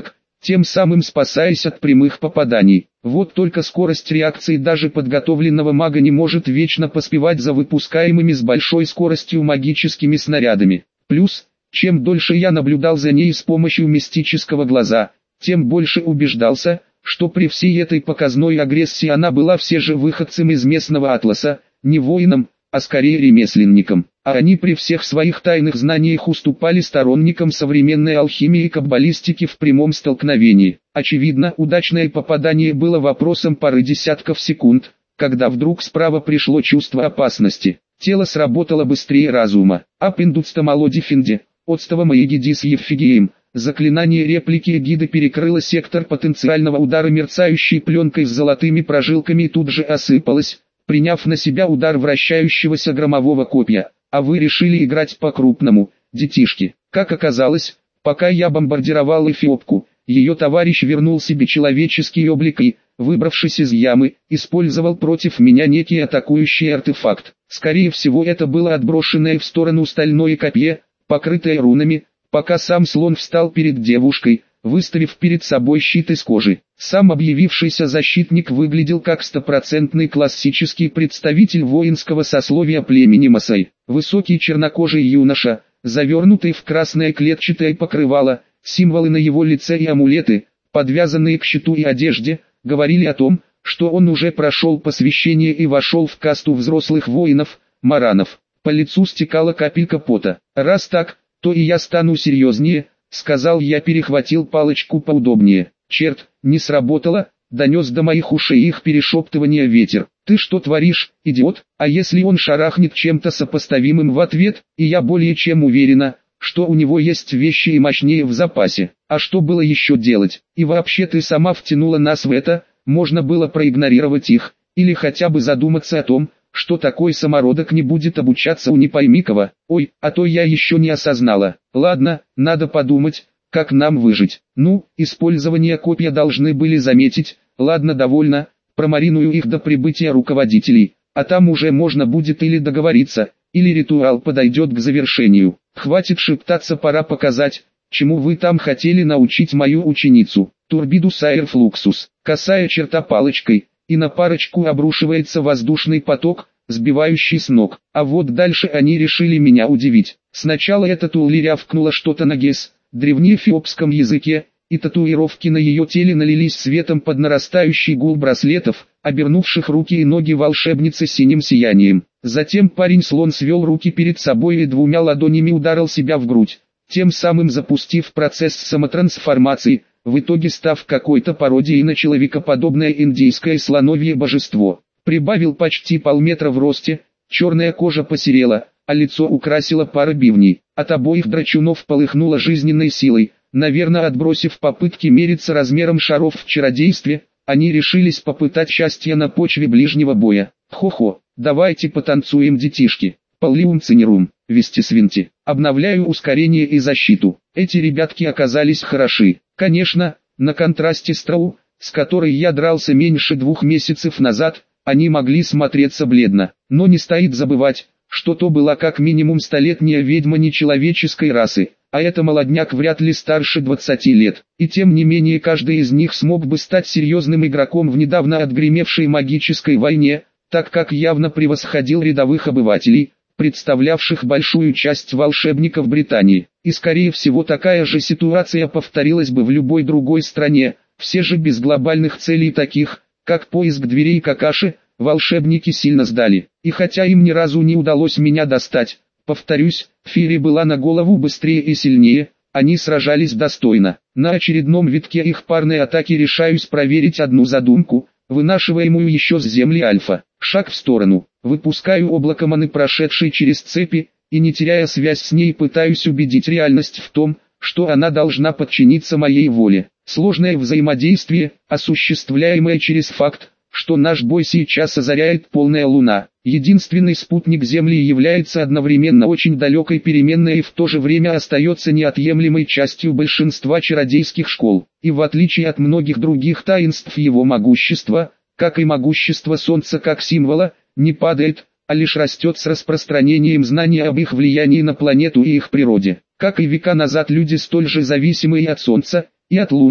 тем самым спасаясь от прямых попаданий. Вот только скорость реакции даже подготовленного мага не может вечно поспевать за выпускаемыми с большой скоростью магическими снарядами. Плюс, чем дольше я наблюдал за ней с помощью мистического глаза, тем больше убеждался, что при всей этой показной агрессии она была все же выходцем из местного атласа, не воином, а скорее ремесленником. А они при всех своих тайных знаниях уступали сторонникам современной алхимии и каббалистики в прямом столкновении. Очевидно, удачное попадание было вопросом пары десятков секунд, когда вдруг справа пришло чувство опасности. Тело сработало быстрее разума. «Апиндуцта молодифинде, отстава маегидис ефигием». Заклинание реплики эгиды перекрыло сектор потенциального удара мерцающей пленкой с золотыми прожилками и тут же осыпалось, приняв на себя удар вращающегося громового копья. А вы решили играть по-крупному, детишки. Как оказалось, пока я бомбардировал Эфиопку, ее товарищ вернул себе человеческий облик и, выбравшись из ямы, использовал против меня некий атакующий артефакт. Скорее всего, это было отброшенное в сторону стальное копье, покрытое рунами, пока сам слон встал перед девушкой, выставив перед собой щит из кожи. Сам объявившийся защитник выглядел как стопроцентный классический представитель воинского сословия племени Масай. Высокий чернокожий юноша, завернутый в красное клетчатое покрывало, символы на его лице и амулеты, подвязанные к щиту и одежде, говорили о том, что он уже прошел посвящение и вошел в касту взрослых воинов, маранов. По лицу стекала капелька пота. «Раз так, то и я стану серьезнее», — сказал я, перехватил палочку поудобнее. «Черт, не сработало», — донес до моих ушей их перешептывание ветер. «Ты что творишь, идиот?» А если он шарахнет чем-то сопоставимым в ответ, и я более чем уверена, что у него есть вещи и мощнее в запасе. А что было еще делать? И вообще ты сама втянула нас в это, можно было проигнорировать их, или хотя бы задуматься о том, что такой самородок не будет обучаться у не пойми кого. Ой, а то я еще не осознала. Ладно, надо подумать, как нам выжить. Ну, использование копья должны были заметить. Ладно, довольно, промариную их до прибытия руководителей, а там уже можно будет или договориться, или ритуал подойдет к завершению. Хватит шептаться, пора показать, чему вы там хотели научить мою ученицу. Турбидус аэрфлуксус. Косая черта палочкой, и на парочку обрушивается воздушный поток, сбивающий с ног. А вот дальше они решили меня удивить. Сначала эта Тулли рявкнула что-то на гес, древнеэфиопском языке, и татуировки на ее теле налились светом под нарастающий гул браслетов, обернувших руки и ноги волшебницы синим сиянием. Затем парень-слон свел руки перед собой и двумя ладонями ударил себя в грудь, тем самым запустив процесс самотрансформации, в итоге став какой-то пародией на человекоподобное индийское слоновье божество. Прибавил почти полметра в росте, черная кожа посерела, а лицо украсила пара бивней. От обоих драчунов полыхнуло жизненной силой. Наверное, отбросив попытки мериться размером шаров в чародействе, они решились попытать счастье на почве ближнего боя. Хо-хо, давайте потанцуем, детишки. Паллиум цинерум, вестисвинти. Обновляю ускорение и защиту. Эти ребятки оказались хороши. Конечно, на контрасте с Трау, с которой я дрался меньше двух месяцев назад, они могли смотреться бледно. Но не стоит забывать, что то была как минимум столетняя ведьма нечеловеческой расы, а это молодняк вряд ли старше двадцати лет. И тем не менее каждый из них смог бы стать серьезным игроком в недавно отгремевшей магической войне, так как явно превосходил рядовых обывателей, представлявших большую часть волшебников Британии. И скорее всего такая же ситуация повторилась бы в любой другой стране, все же без глобальных целей таких, как поиск дверей Какаши, волшебники сильно сдали. И хотя им ни разу не удалось меня достать, повторюсь, Фири была на голову быстрее и сильнее, они сражались достойно. На очередном витке их парной атаки решаюсь проверить одну задумку, вынашиваемую еще с земли Альфа. Шаг в сторону, выпускаю облако маны, прошедшей через цепи, и не теряя связь с ней пытаюсь убедить реальность в том, что она должна подчиниться моей воле. Сложное взаимодействие, осуществляемое через факт, что наш бой сейчас озаряет полная луна. Единственный спутник Земли является одновременно очень далекой переменной и в то же время остается неотъемлемой частью большинства чародейских школ. И в отличие от многих других таинств его могущество, как и могущество Солнца как символа, не падает, а лишь растет с распространением знаний об их влиянии на планету и их природе. Как и века назад люди столь же зависимы и от Солнца, и от Луны,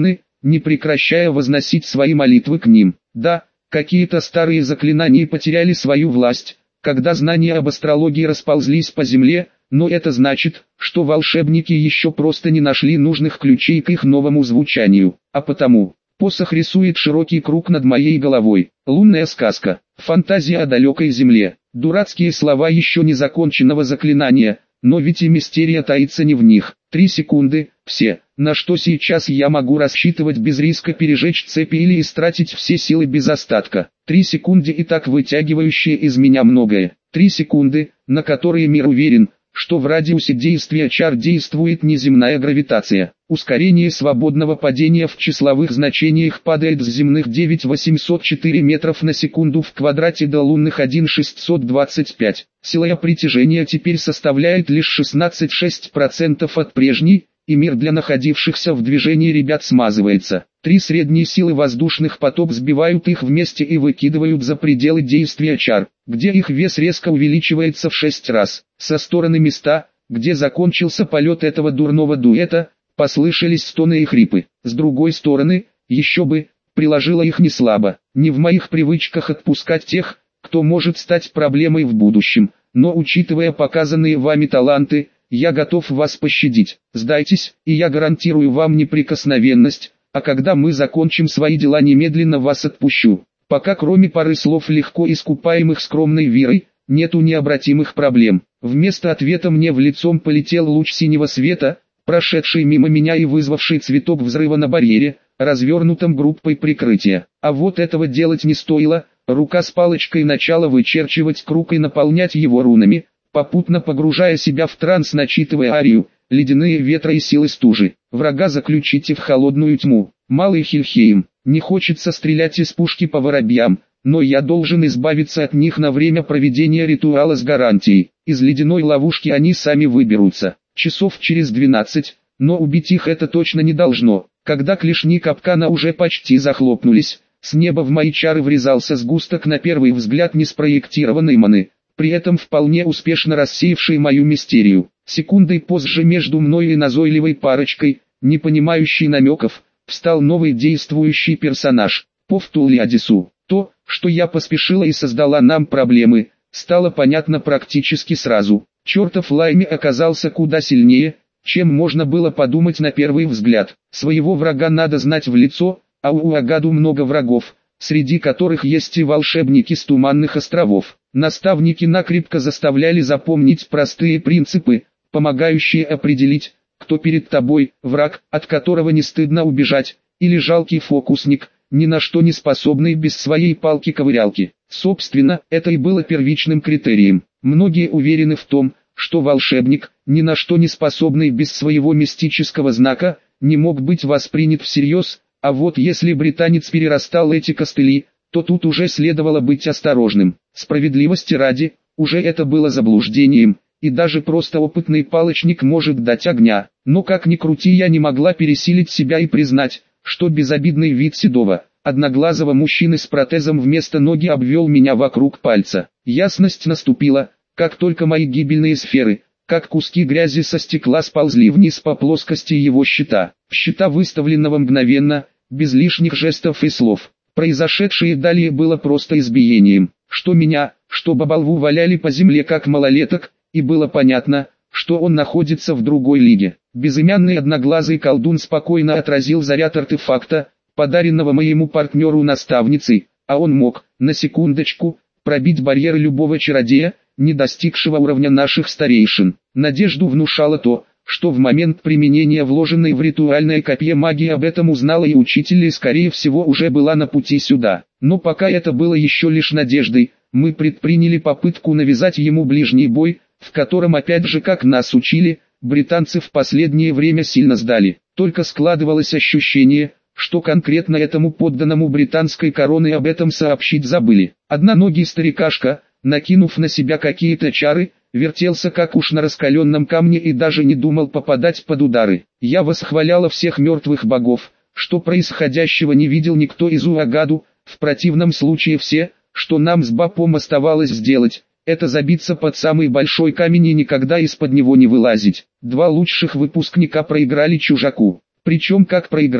не прекращая возносить свои молитвы к ним. Да, какие-то старые заклинания потеряли свою власть, когда знания об астрологии расползлись по земле, но это значит, что волшебники еще просто не нашли нужных ключей к их новому звучанию, а потому... Посох рисует широкий круг над моей головой. Лунная сказка. Фантазия о далекой земле. Дурацкие слова еще не законченного заклинания, но ведь и мистерия таится не в них. Три секунды, все, на что сейчас я могу рассчитывать без риска пережечь цепи или истратить все силы без остатка. Три секунды и так вытягивающие из меня многое. Три секунды, на которые мир уверен, что в радиусе действия чар действует неземная гравитация. Ускорение свободного падения в числовых значениях падает с земных девять тысяч восемьсот четыре метров на секунду в квадрате до лунных один тысяч шестьсот двадцать пять. Сила притяжения теперь составляет лишь шестнадцать целых шесть десятых процента от прежней, и мир для находившихся в движении ребят смазывается. Три средние силы воздушных поток сбивают их вместе и выкидывают за пределы действия чар, где их вес резко увеличивается в шесть раз. Со стороны места, где закончился полет этого дурного дуэта, послышались стоны и хрипы. С другой стороны, еще бы, приложила их не слабо. Не в моих привычках отпускать тех, кто может стать проблемой в будущем, но учитывая показанные вами таланты, я готов вас пощадить. Сдайтесь, и я гарантирую вам неприкосновенность, а когда мы закончим свои дела, немедленно вас отпущу. Пока кроме пары слов легко искупаемых скромной Вирой, нету необратимых проблем. Вместо ответа мне в лицом полетел луч синего света, прошедший мимо меня и вызвавший цветок взрыва на барьере, развернутом группой прикрытия. А вот этого делать не стоило, рука с палочкой начала вычерчивать круг и наполнять его рунами, попутно погружая себя в транс, начитывая арию, ледяные ветра и силы стужи. Врага заключите в холодную тьму. Малый Хильхейм, не хочется стрелять из пушки по воробьям, но я должен избавиться от них на время проведения ритуала с гарантией. Из ледяной ловушки они сами выберутся. Часов через двенадцать, но убить их это точно не должно. Когда клешни капкана уже почти захлопнулись, с неба в мои чары врезался сгусток на первый взгляд неспроектированной маны, при этом вполне успешно рассеявший мою мистерию. Секундой позже между мной и назойливой парочкой, не понимающей намеков, встал новый действующий персонаж, Повтулиадису. То, что я поспешила и создала нам проблемы, стало понятно практически сразу. Чертов Лайми оказался куда сильнее, чем можно было подумать на первый взгляд. Своего врага надо знать в лицо, а у Агаду много врагов, среди которых есть и волшебники с Туманных островов. Наставники накрепко заставляли запомнить простые принципы, помогающие определить, кто перед тобой, враг, от которого не стыдно убежать, или жалкий фокусник, ни на что не способный без своей палки-ковырялки. Собственно, это и было первичным критерием. Многие уверены в том, что волшебник, ни на что не способный без своего мистического знака, не мог быть воспринят всерьез, а вот если британец перерастал эти костыли, то тут уже следовало быть осторожным. Справедливости ради, уже это было заблуждением, и даже просто опытный палочник может дать огня. Но как ни крути, я не могла пересилить себя и признать, что безобидный вид седого, одноглазого мужчины с протезом вместо ноги обвел меня вокруг пальца. Ясность наступила, как только мои гибельные сферы, как куски грязи со стекла сползли вниз по плоскости его щита. Щита, выставленного мгновенно, без лишних жестов и слов. Произошедшее далее было просто избиением. Что меня, что Бабалву валяли по земле как малолеток, и было понятно, что он находится в другой лиге. Безымянный одноглазый колдун спокойно отразил заряд артефакта, подаренного моему партнеру-наставницей, а он мог, на секундочку, пробить барьеры любого чародея, не достигшего уровня наших старейшин. Надежду внушало то, что в момент применения вложенной в ритуальное копье магии об этом узнала и учитель, и скорее всего уже была на пути сюда. Но пока это было еще лишь надеждой, мы предприняли попытку навязать ему ближний бой, в котором опять же, как нас учили, британцы в последнее время сильно сдали. Только складывалось ощущение, что конкретно этому подданному британской короны об этом сообщить забыли. Одноногий старикашка, накинув на себя какие-то чары, вертелся как уж на раскаленном камне и даже не думал попадать под удары. Я восхваляла всех мертвых богов, что происходящего не видел никто из Уагаду, в противном случае все, что нам с Бапом оставалось сделать, это забиться под самый большой камень и никогда из-под него не вылазить. Два лучших выпускника проиграли чужаку. Причем как проиграли.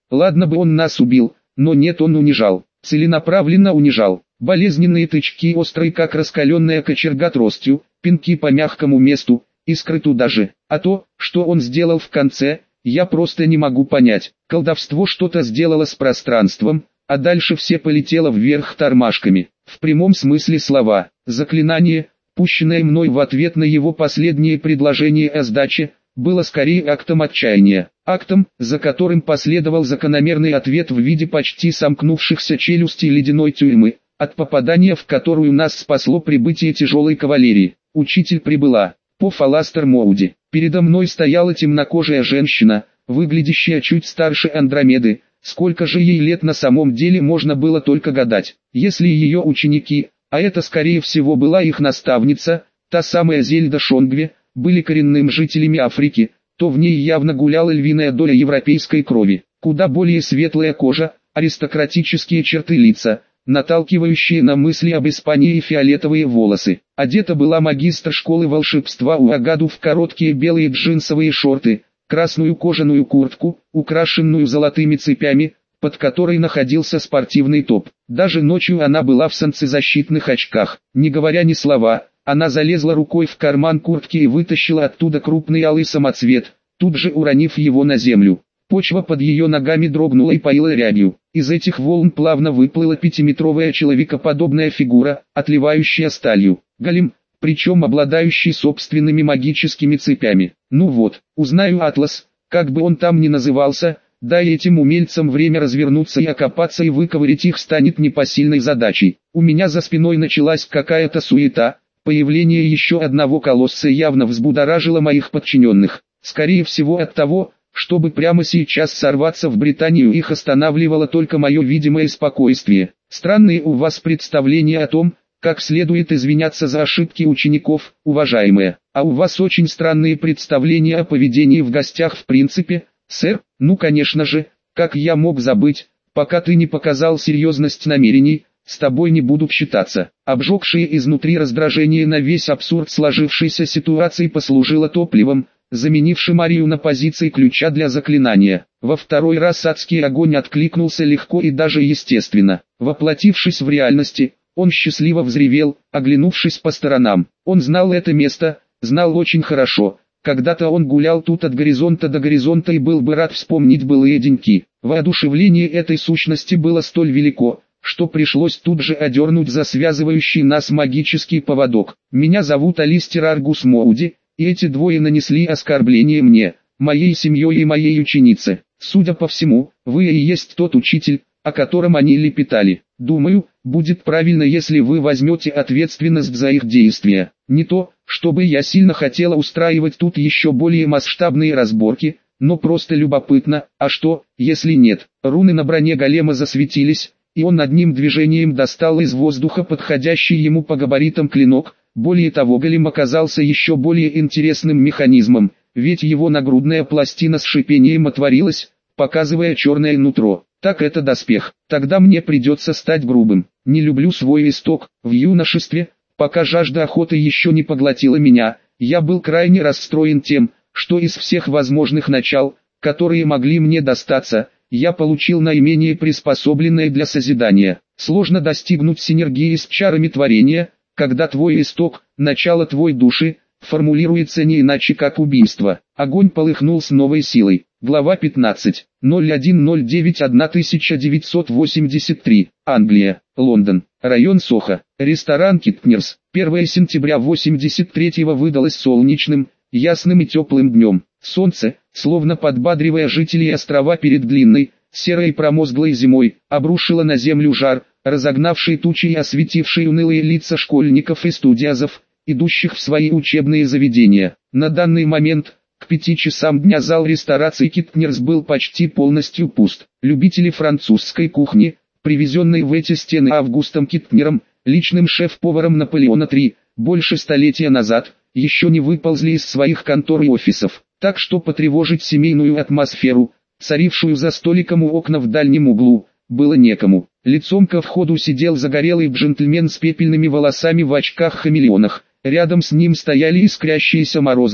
Ладно бы он нас убил, но нет, он унижал, целенаправленно унижал. Болезненные тычки, острые как раскаленная кочерга тростью, пинки по мягкому месту, искры туда же. А то, что он сделал в конце, я просто не могу понять. Колдовство что-то сделало с пространством, а дальше все полетело вверх тормашками. В прямом смысле слова. Заклинание, пущенное мной в ответ на его последнее предложение о сдаче, было скорее актом отчаяния. Актом, за которым последовал закономерный ответ в виде почти сомкнувшихся челюстей ледяной тюрьмы, от попадания в которую нас спасло прибытие тяжелой кавалерии. Учитель прибыла. По Фаластер Моуди. Передо мной стояла темнокожая женщина, выглядящая чуть старше Андромеды. Сколько же ей лет на самом деле можно было только гадать. Если ее ученики, а это скорее всего была их наставница, та самая Зельда Шонгве, были коренными жителями Африки, то в ней явно гуляла львиная доля европейской крови. Куда более светлая кожа, аристократические черты лица, наталкивающие на мысли об Испании, и фиолетовые волосы. Одета была магистр школы волшебства Уагаду в короткие белые джинсовые шорты, красную кожаную куртку, украшенную золотыми цепями, под которой находился спортивный топ. Даже ночью она была в солнцезащитных очках. Не говоря ни слова, она залезла рукой в карман куртки и вытащила оттуда крупный алый самоцвет, тут же уронив его на землю. Почва под ее ногами дрогнула и поила рябью. Из этих волн плавно выплыла пятиметровая человекоподобная фигура, отливающая сталью. Голем, причем обладающий собственными магическими цепями. Ну вот, узнаю Атлас, как бы он там ни назывался, дай этим умельцам время развернуться и окопаться, и выковырять их станет непосильной задачей. У меня за спиной началась какая-то суета, появление еще одного колосса явно взбудоражило моих подчиненных. Скорее всего от того, чтобы прямо сейчас сорваться в Британию, их останавливало только мое видимое спокойствие. Странные у вас представления о том, как следует извиняться за ошибки учеников, уважаемые. А у вас очень странные представления о поведении в гостях в принципе, сэр. Ну конечно же, как я мог забыть, пока ты не показал серьезность намерений, с тобой не будут считаться. Обжегшее изнутри раздражение на весь абсурд сложившейся ситуации послужило топливом, заменивший Марию на позиции ключа для заклинания. Во второй раз адский огонь откликнулся легко и даже естественно. Воплотившись в реальности, он счастливо взревел, оглянувшись по сторонам. Он знал это место, знал очень хорошо. Когда-то он гулял тут от горизонта до горизонта и был бы рад вспомнить былые деньки. Воодушевление этой сущности было столь велико, что пришлось тут же одернуть за связывающий нас магический поводок. Меня зовут Алистер Аргус Моуди, и эти двое нанесли оскорбление мне, моей семье и моей ученице. Судя по всему, вы и есть тот учитель, о котором они лепетали. Думаю, будет правильно, если вы возьмете ответственность за их действия. Не то, чтобы я сильно хотела устраивать тут еще более масштабные разборки, но просто любопытно, а что, если нет? Руны на броне голема засветились, и он одним движением достал из воздуха подходящий ему по габаритам клинок. Более того, голем оказался еще более интересным механизмом, ведь его нагрудная пластина с шипением отворилась, показывая черное нутро. Так это доспех. Тогда мне придется стать грубым. Не люблю свой исток. В юношестве, пока жажда охоты еще не поглотила меня, я был крайне расстроен тем, что из всех возможных начал, которые могли мне достаться, я получил наименее приспособленное для созидания. Сложно достигнуть синергии с чарами творения, когда твой исток, начало твой души, формулируется не иначе как убийство. Огонь полыхнул с новой силой. Глава пятнадцать. ноль один ноль девять тысяча девятьсот восемьдесят три. Англия. Лондон. Район Сохо. Ресторан Китнерс. первое сентября восемьдесят третьего выдалось солнечным, ясным и теплым днем. Солнце, словно подбадривая жителей острова перед длинной, серой промозглой зимой, обрушило на землю жар, разогнавший тучи и осветивший унылые лица школьников и студиозов, идущих в свои учебные заведения. На данный момент, к пяти часам дня зал ресторации Китнерс был почти полностью пуст. Любители французской кухни, привезенные в эти стены Августом Китнером, личным шеф-поваром Наполеона три, больше столетия назад, еще не выползли из своих контор и офисов. Так что потревожить семейную атмосферу, царившую за столиком у окна в дальнем углу, было некому. Лицом ко входу сидел загорелый джентльмен с пепельными волосами в очках-хамелеонах. Рядом с ним стояли искрящиеся морозной,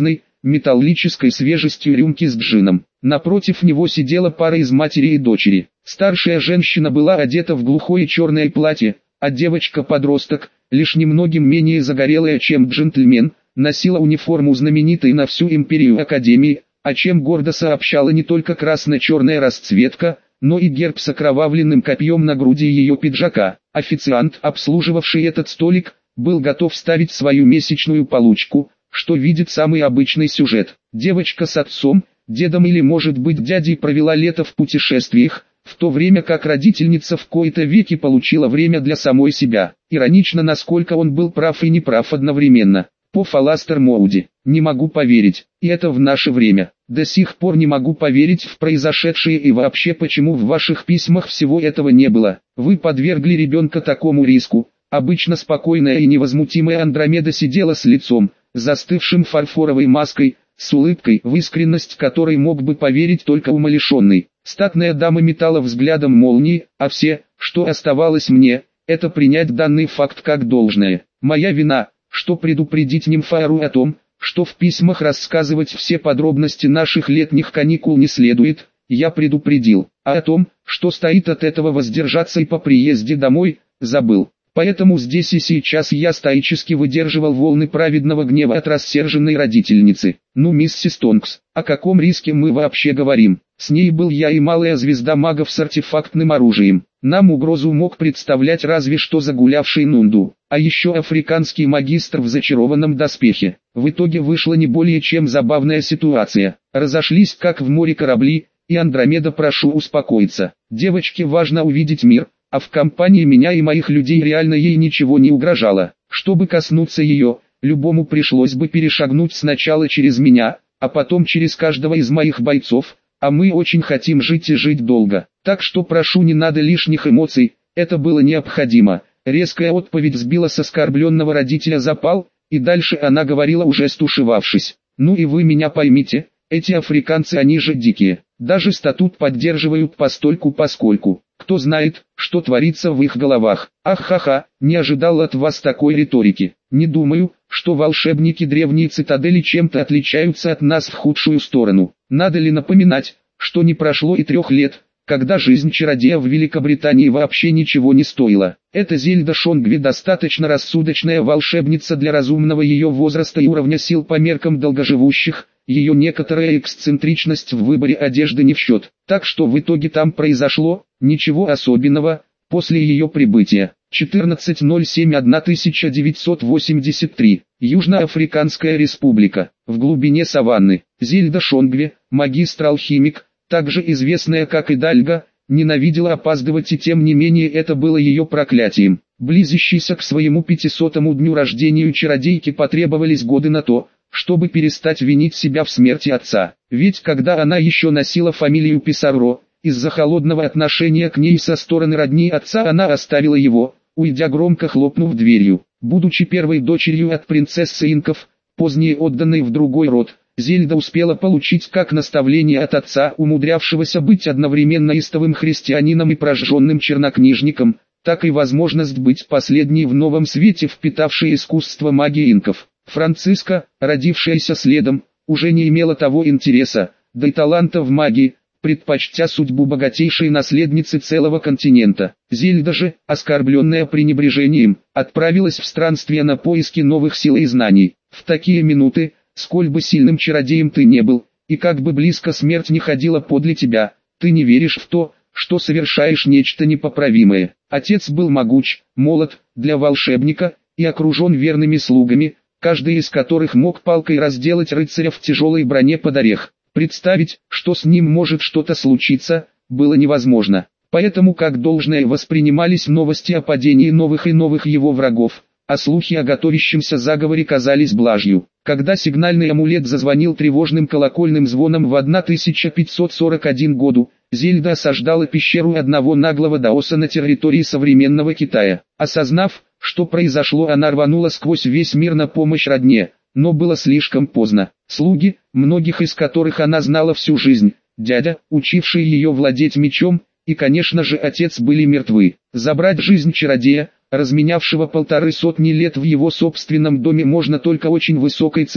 металлической свежестью рюмки с джином. Напротив него сидела пара из матери и дочери. Старшая женщина была одета в глухое черное платье, а девочка-подросток, лишь немногим менее загорелая, чем джентльмен, носила униформу знаменитой на всю империю Академии, о чем гордо сообщала не только красно-черная расцветка, но и герб с окровавленным копьем на груди ее пиджака. Официант, обслуживавший этот столик, был готов ставить свою месячную получку, что видит самый обычный сюжет. Девочка с отцом, дедом или может быть дядей провела лето в путешествиях, в то время как родительница в кои-то веки получила время для самой себя. Иронично, насколько он был прав и неправ одновременно. По Фаластер Моуди. Не могу поверить, и это в наше время. До сих пор не могу поверить в произошедшее и вообще почему в ваших письмах всего этого не было. Вы подвергли ребенка такому риску. Обычно спокойная и невозмутимая Андромеда сидела с лицом, застывшим фарфоровой маской, с улыбкой, в искренность которой мог бы поверить только умалишенный. Статная дама метала взглядом молнии, а все, что оставалось мне, это принять данный факт как должное. Моя вина, что предупредить Нимфару о том, что в письмах рассказывать все подробности наших летних каникул не следует, я предупредил, а о том, что стоит от этого воздержаться и по приезде домой, забыл. Поэтому здесь и сейчас я стоически выдерживал волны праведного гнева от рассерженной родительницы. Ну, миссис Тонкс, о каком риске мы вообще говорим? С ней был я и малая звезда магов с артефактным оружием. Нам угрозу мог представлять разве что загулявший Нунду, а еще африканский магистр в зачарованном доспехе. В итоге вышла не более чем забавная ситуация. Разошлись как в море корабли, и Андромеда, прошу успокоиться. Девочке важно увидеть мир, а в компании меня и моих людей реально ей ничего не угрожало. Чтобы коснуться ее, любому пришлось бы перешагнуть сначала через меня, а потом через каждого из моих бойцов, а мы очень хотим жить и жить долго. Так что прошу, не надо лишних эмоций, это было необходимо. Резкая отповедь сбила с оскорбленного родителя запал, и дальше она говорила уже стушевавшись. Ну и вы меня поймите, эти африканцы они же дикие, даже статут поддерживают постольку-поскольку. Кто знает, что творится в их головах. Ах-ха-ха, не ожидал от вас такой риторики. Не думаю, что волшебники древней цитадели чем-то отличаются от нас в худшую сторону. Надо ли напоминать, что не прошло и трех лет, когда жизнь чародея в Великобритании вообще ничего не стоила. Эта Зельда Шонгви достаточно рассудочная волшебница для разумного ее возраста и уровня сил по меркам долгоживущих. Ее некоторая эксцентричность в выборе одежды не в счет. Так что в итоге там произошло, ничего особенного, после ее прибытия. четырнадцатое ноль семь тысяча девятьсот восемьдесят три. Южноафриканская республика. В глубине саванны. Зельда Шонгви, магистр-алхимик, также известная как Идальга, ненавидела опаздывать, и тем не менее это было ее проклятием. Близящейся к своему пятисотому дню рождения чародейке потребовались годы на то, чтобы перестать винить себя в смерти отца. Ведь когда она еще носила фамилию Писаро, из-за холодного отношения к ней со стороны родни отца она оставила его, уйдя, громко хлопнув дверью. Будучи первой дочерью от принцессы инков, позднее отданной в другой род, Зельда успела получить как наставление от отца, умудрявшегося быть одновременно истовым христианином и прожженным чернокнижником, так и возможность быть последней в новом свете, впитавшей искусство магии инков. Франциска, родившаяся следом, уже не имела того интереса, да и таланта в магии, предпочтя судьбу богатейшей наследницы целого континента. Зельда же, оскорбленная пренебрежением, отправилась в странствие на поиски новых сил и знаний. В такие минуты, сколь бы сильным чародеем ты не был, и как бы близко смерть не ходила подле тебя, ты не веришь в то, что совершаешь нечто непоправимое. Отец был могуч, молод, для волшебника, и окружен верными слугами, каждый из которых мог палкой разделать рыцаря в тяжелой броне под орех. Представить, что с ним может что-то случиться, было невозможно. Поэтому как должное воспринимались новости о падении новых и новых его врагов, а слухи о готовящемся заговоре казались блажью. Когда сигнальный амулет зазвонил тревожным колокольным звоном в тысяча пятьсот сорок первом году, Зельда осаждала пещеру одного наглого даоса на территории современного Китая. Осознав, что произошло, она рванула сквозь весь мир на помощь родне, но было слишком поздно. Слуги, многих из которых она знала всю жизнь, дядя, учивший ее владеть мечом, и конечно же отец, были мертвы. Забрать жизнь чародея, разменявшего полторы сотни лет в его собственном доме, можно только очень высокой ценой,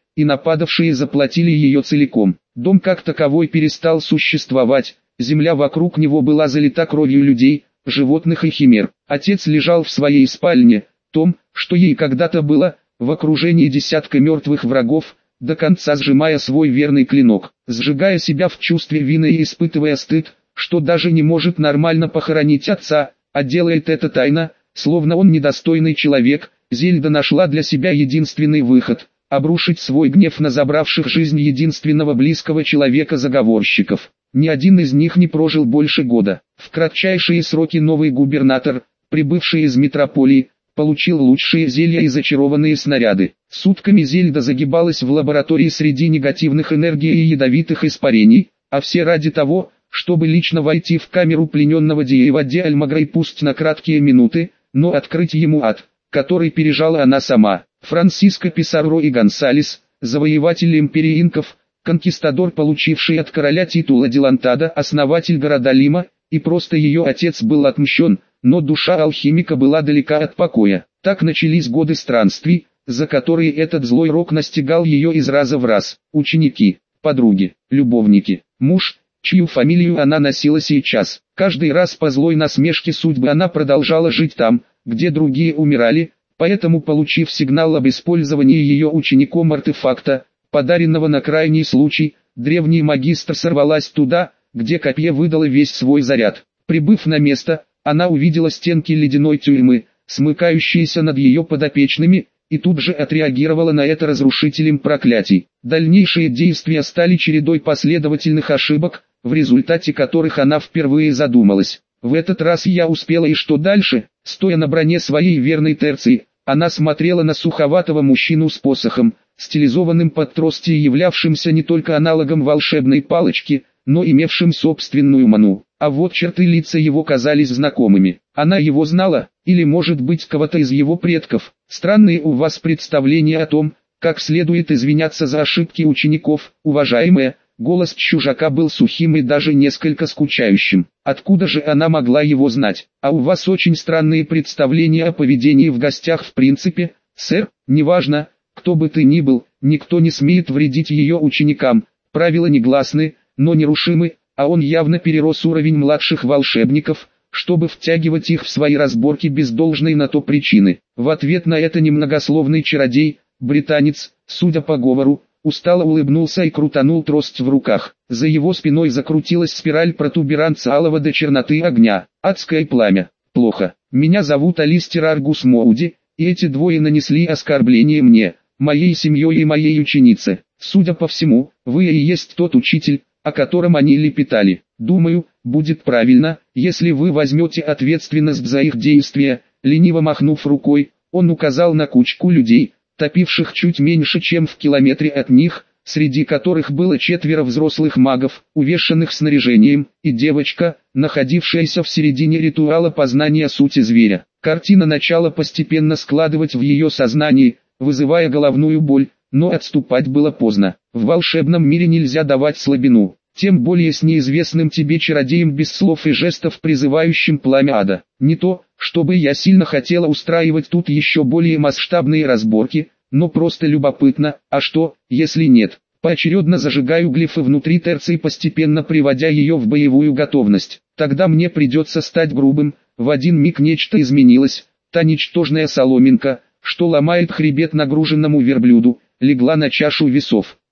и нападавшие заплатили ее целиком. Дом как таковой перестал существовать, земля вокруг него была залита кровью людей, животных и химер. Отец лежал в своей спальне, том, что ей когда-то было, в окружении десятка мертвых врагов, до конца сжимая свой верный клинок, сжигая себя в чувстве вины и испытывая стыд, что даже не может нормально похоронить отца, а делает это тайно, словно он недостойный человек. Зельда нашла для себя единственный выход – обрушить свой гнев на забравших жизнь единственного близкого человека заговорщиков. Ни один из них не прожил больше года. В кратчайшие сроки новый губернатор, прибывший из метрополии, получил лучшие зелья и зачарованные снаряды. Сутками Зельда загибалась в лаборатории среди негативных энергий и ядовитых испарений, а все ради того, чтобы лично войти в камеру плененного Диего де Альмагрей пусть на краткие минуты, но открыть ему ад, который пережила она сама. Франсиско Писарро и Гонсалес, завоеватель империи инков, конкистадор, получивший от короля титул Аделантада, основатель города Лима, и просто ее отец был отмщен, но душа алхимика была далека от покоя. Так начались годы странствий, за которые этот злой рок настигал ее из раза в раз. Ученики, подруги, любовники, муж, чью фамилию она носила сейчас. Каждый раз по злой насмешке судьбы она продолжала жить там, где другие умирали, поэтому, получив сигнал об использовании ее учеником артефакта, подаренного на крайний случай, древний магистр сорвалась туда, где копье выдало весь свой заряд. Прибыв на место, она увидела стенки ледяной тюрьмы, смыкающиеся над ее подопечными, и тут же отреагировала на это разрушителем проклятий. Дальнейшие действия стали чередой последовательных ошибок, в результате которых она впервые задумалась. В этот раз я успела, и что дальше? Стоя на броне своей верной Терции, она смотрела на суховатого мужчину с посохом, стилизованным под трости и являвшимся не только аналогом волшебной палочки, но имевшим собственную ману. А вот черты лица его казались знакомыми. Она его знала, или может быть кого-то из его предков. Странные у вас представления о том, как следует извиняться за ошибки учеников, уважаемая. Голос чужака был сухим и даже несколько скучающим. Откуда же она могла его знать? А у вас очень странные представления о поведении в гостях в принципе, сэр. Неважно, кто бы ты ни был, никто не смеет вредить ее ученикам. Правила негласны, но нерушимы, а он явно перерос уровень младших волшебников, чтобы втягивать их в свои разборки без должной на то причины. В ответ на это немногословный чародей, британец, судя по говору, устало улыбнулся и крутанул трость в руках. За его спиной закрутилась спираль протуберанца алого до черноты огня. Адское пламя. Плохо. Меня зовут Алистер Аргус Моуди, и эти двое нанесли оскорбление мне, моей семье и моей ученице. Судя по всему, вы и есть тот учитель, о котором они лепетали. Думаю, будет правильно, если вы возьмете ответственность за их действия. Лениво махнув рукой, он указал на кучку людей, топивших чуть меньше чем в километре от них, среди которых было четверо взрослых магов, увешанных снаряжением, и девочка, находившаяся в середине ритуала познания сути зверя. Картина начала постепенно складывать в ее сознании, вызывая головную боль, но отступать было поздно. В волшебном мире нельзя давать слабину, тем более с неизвестным тебе чародеем без слов и жестов, призывающим пламя ада. Не то, чтобы я сильно хотела устраивать тут еще более масштабные разборки, но просто любопытно, а что, если нет? Поочередно зажигаю глифы внутри Терции, постепенно приводя ее в боевую готовность. Тогда мне придется стать грубым. В один миг нечто изменилось. Та ничтожная соломинка, что ломает хребет нагруженному верблюду, легла на чашу весов.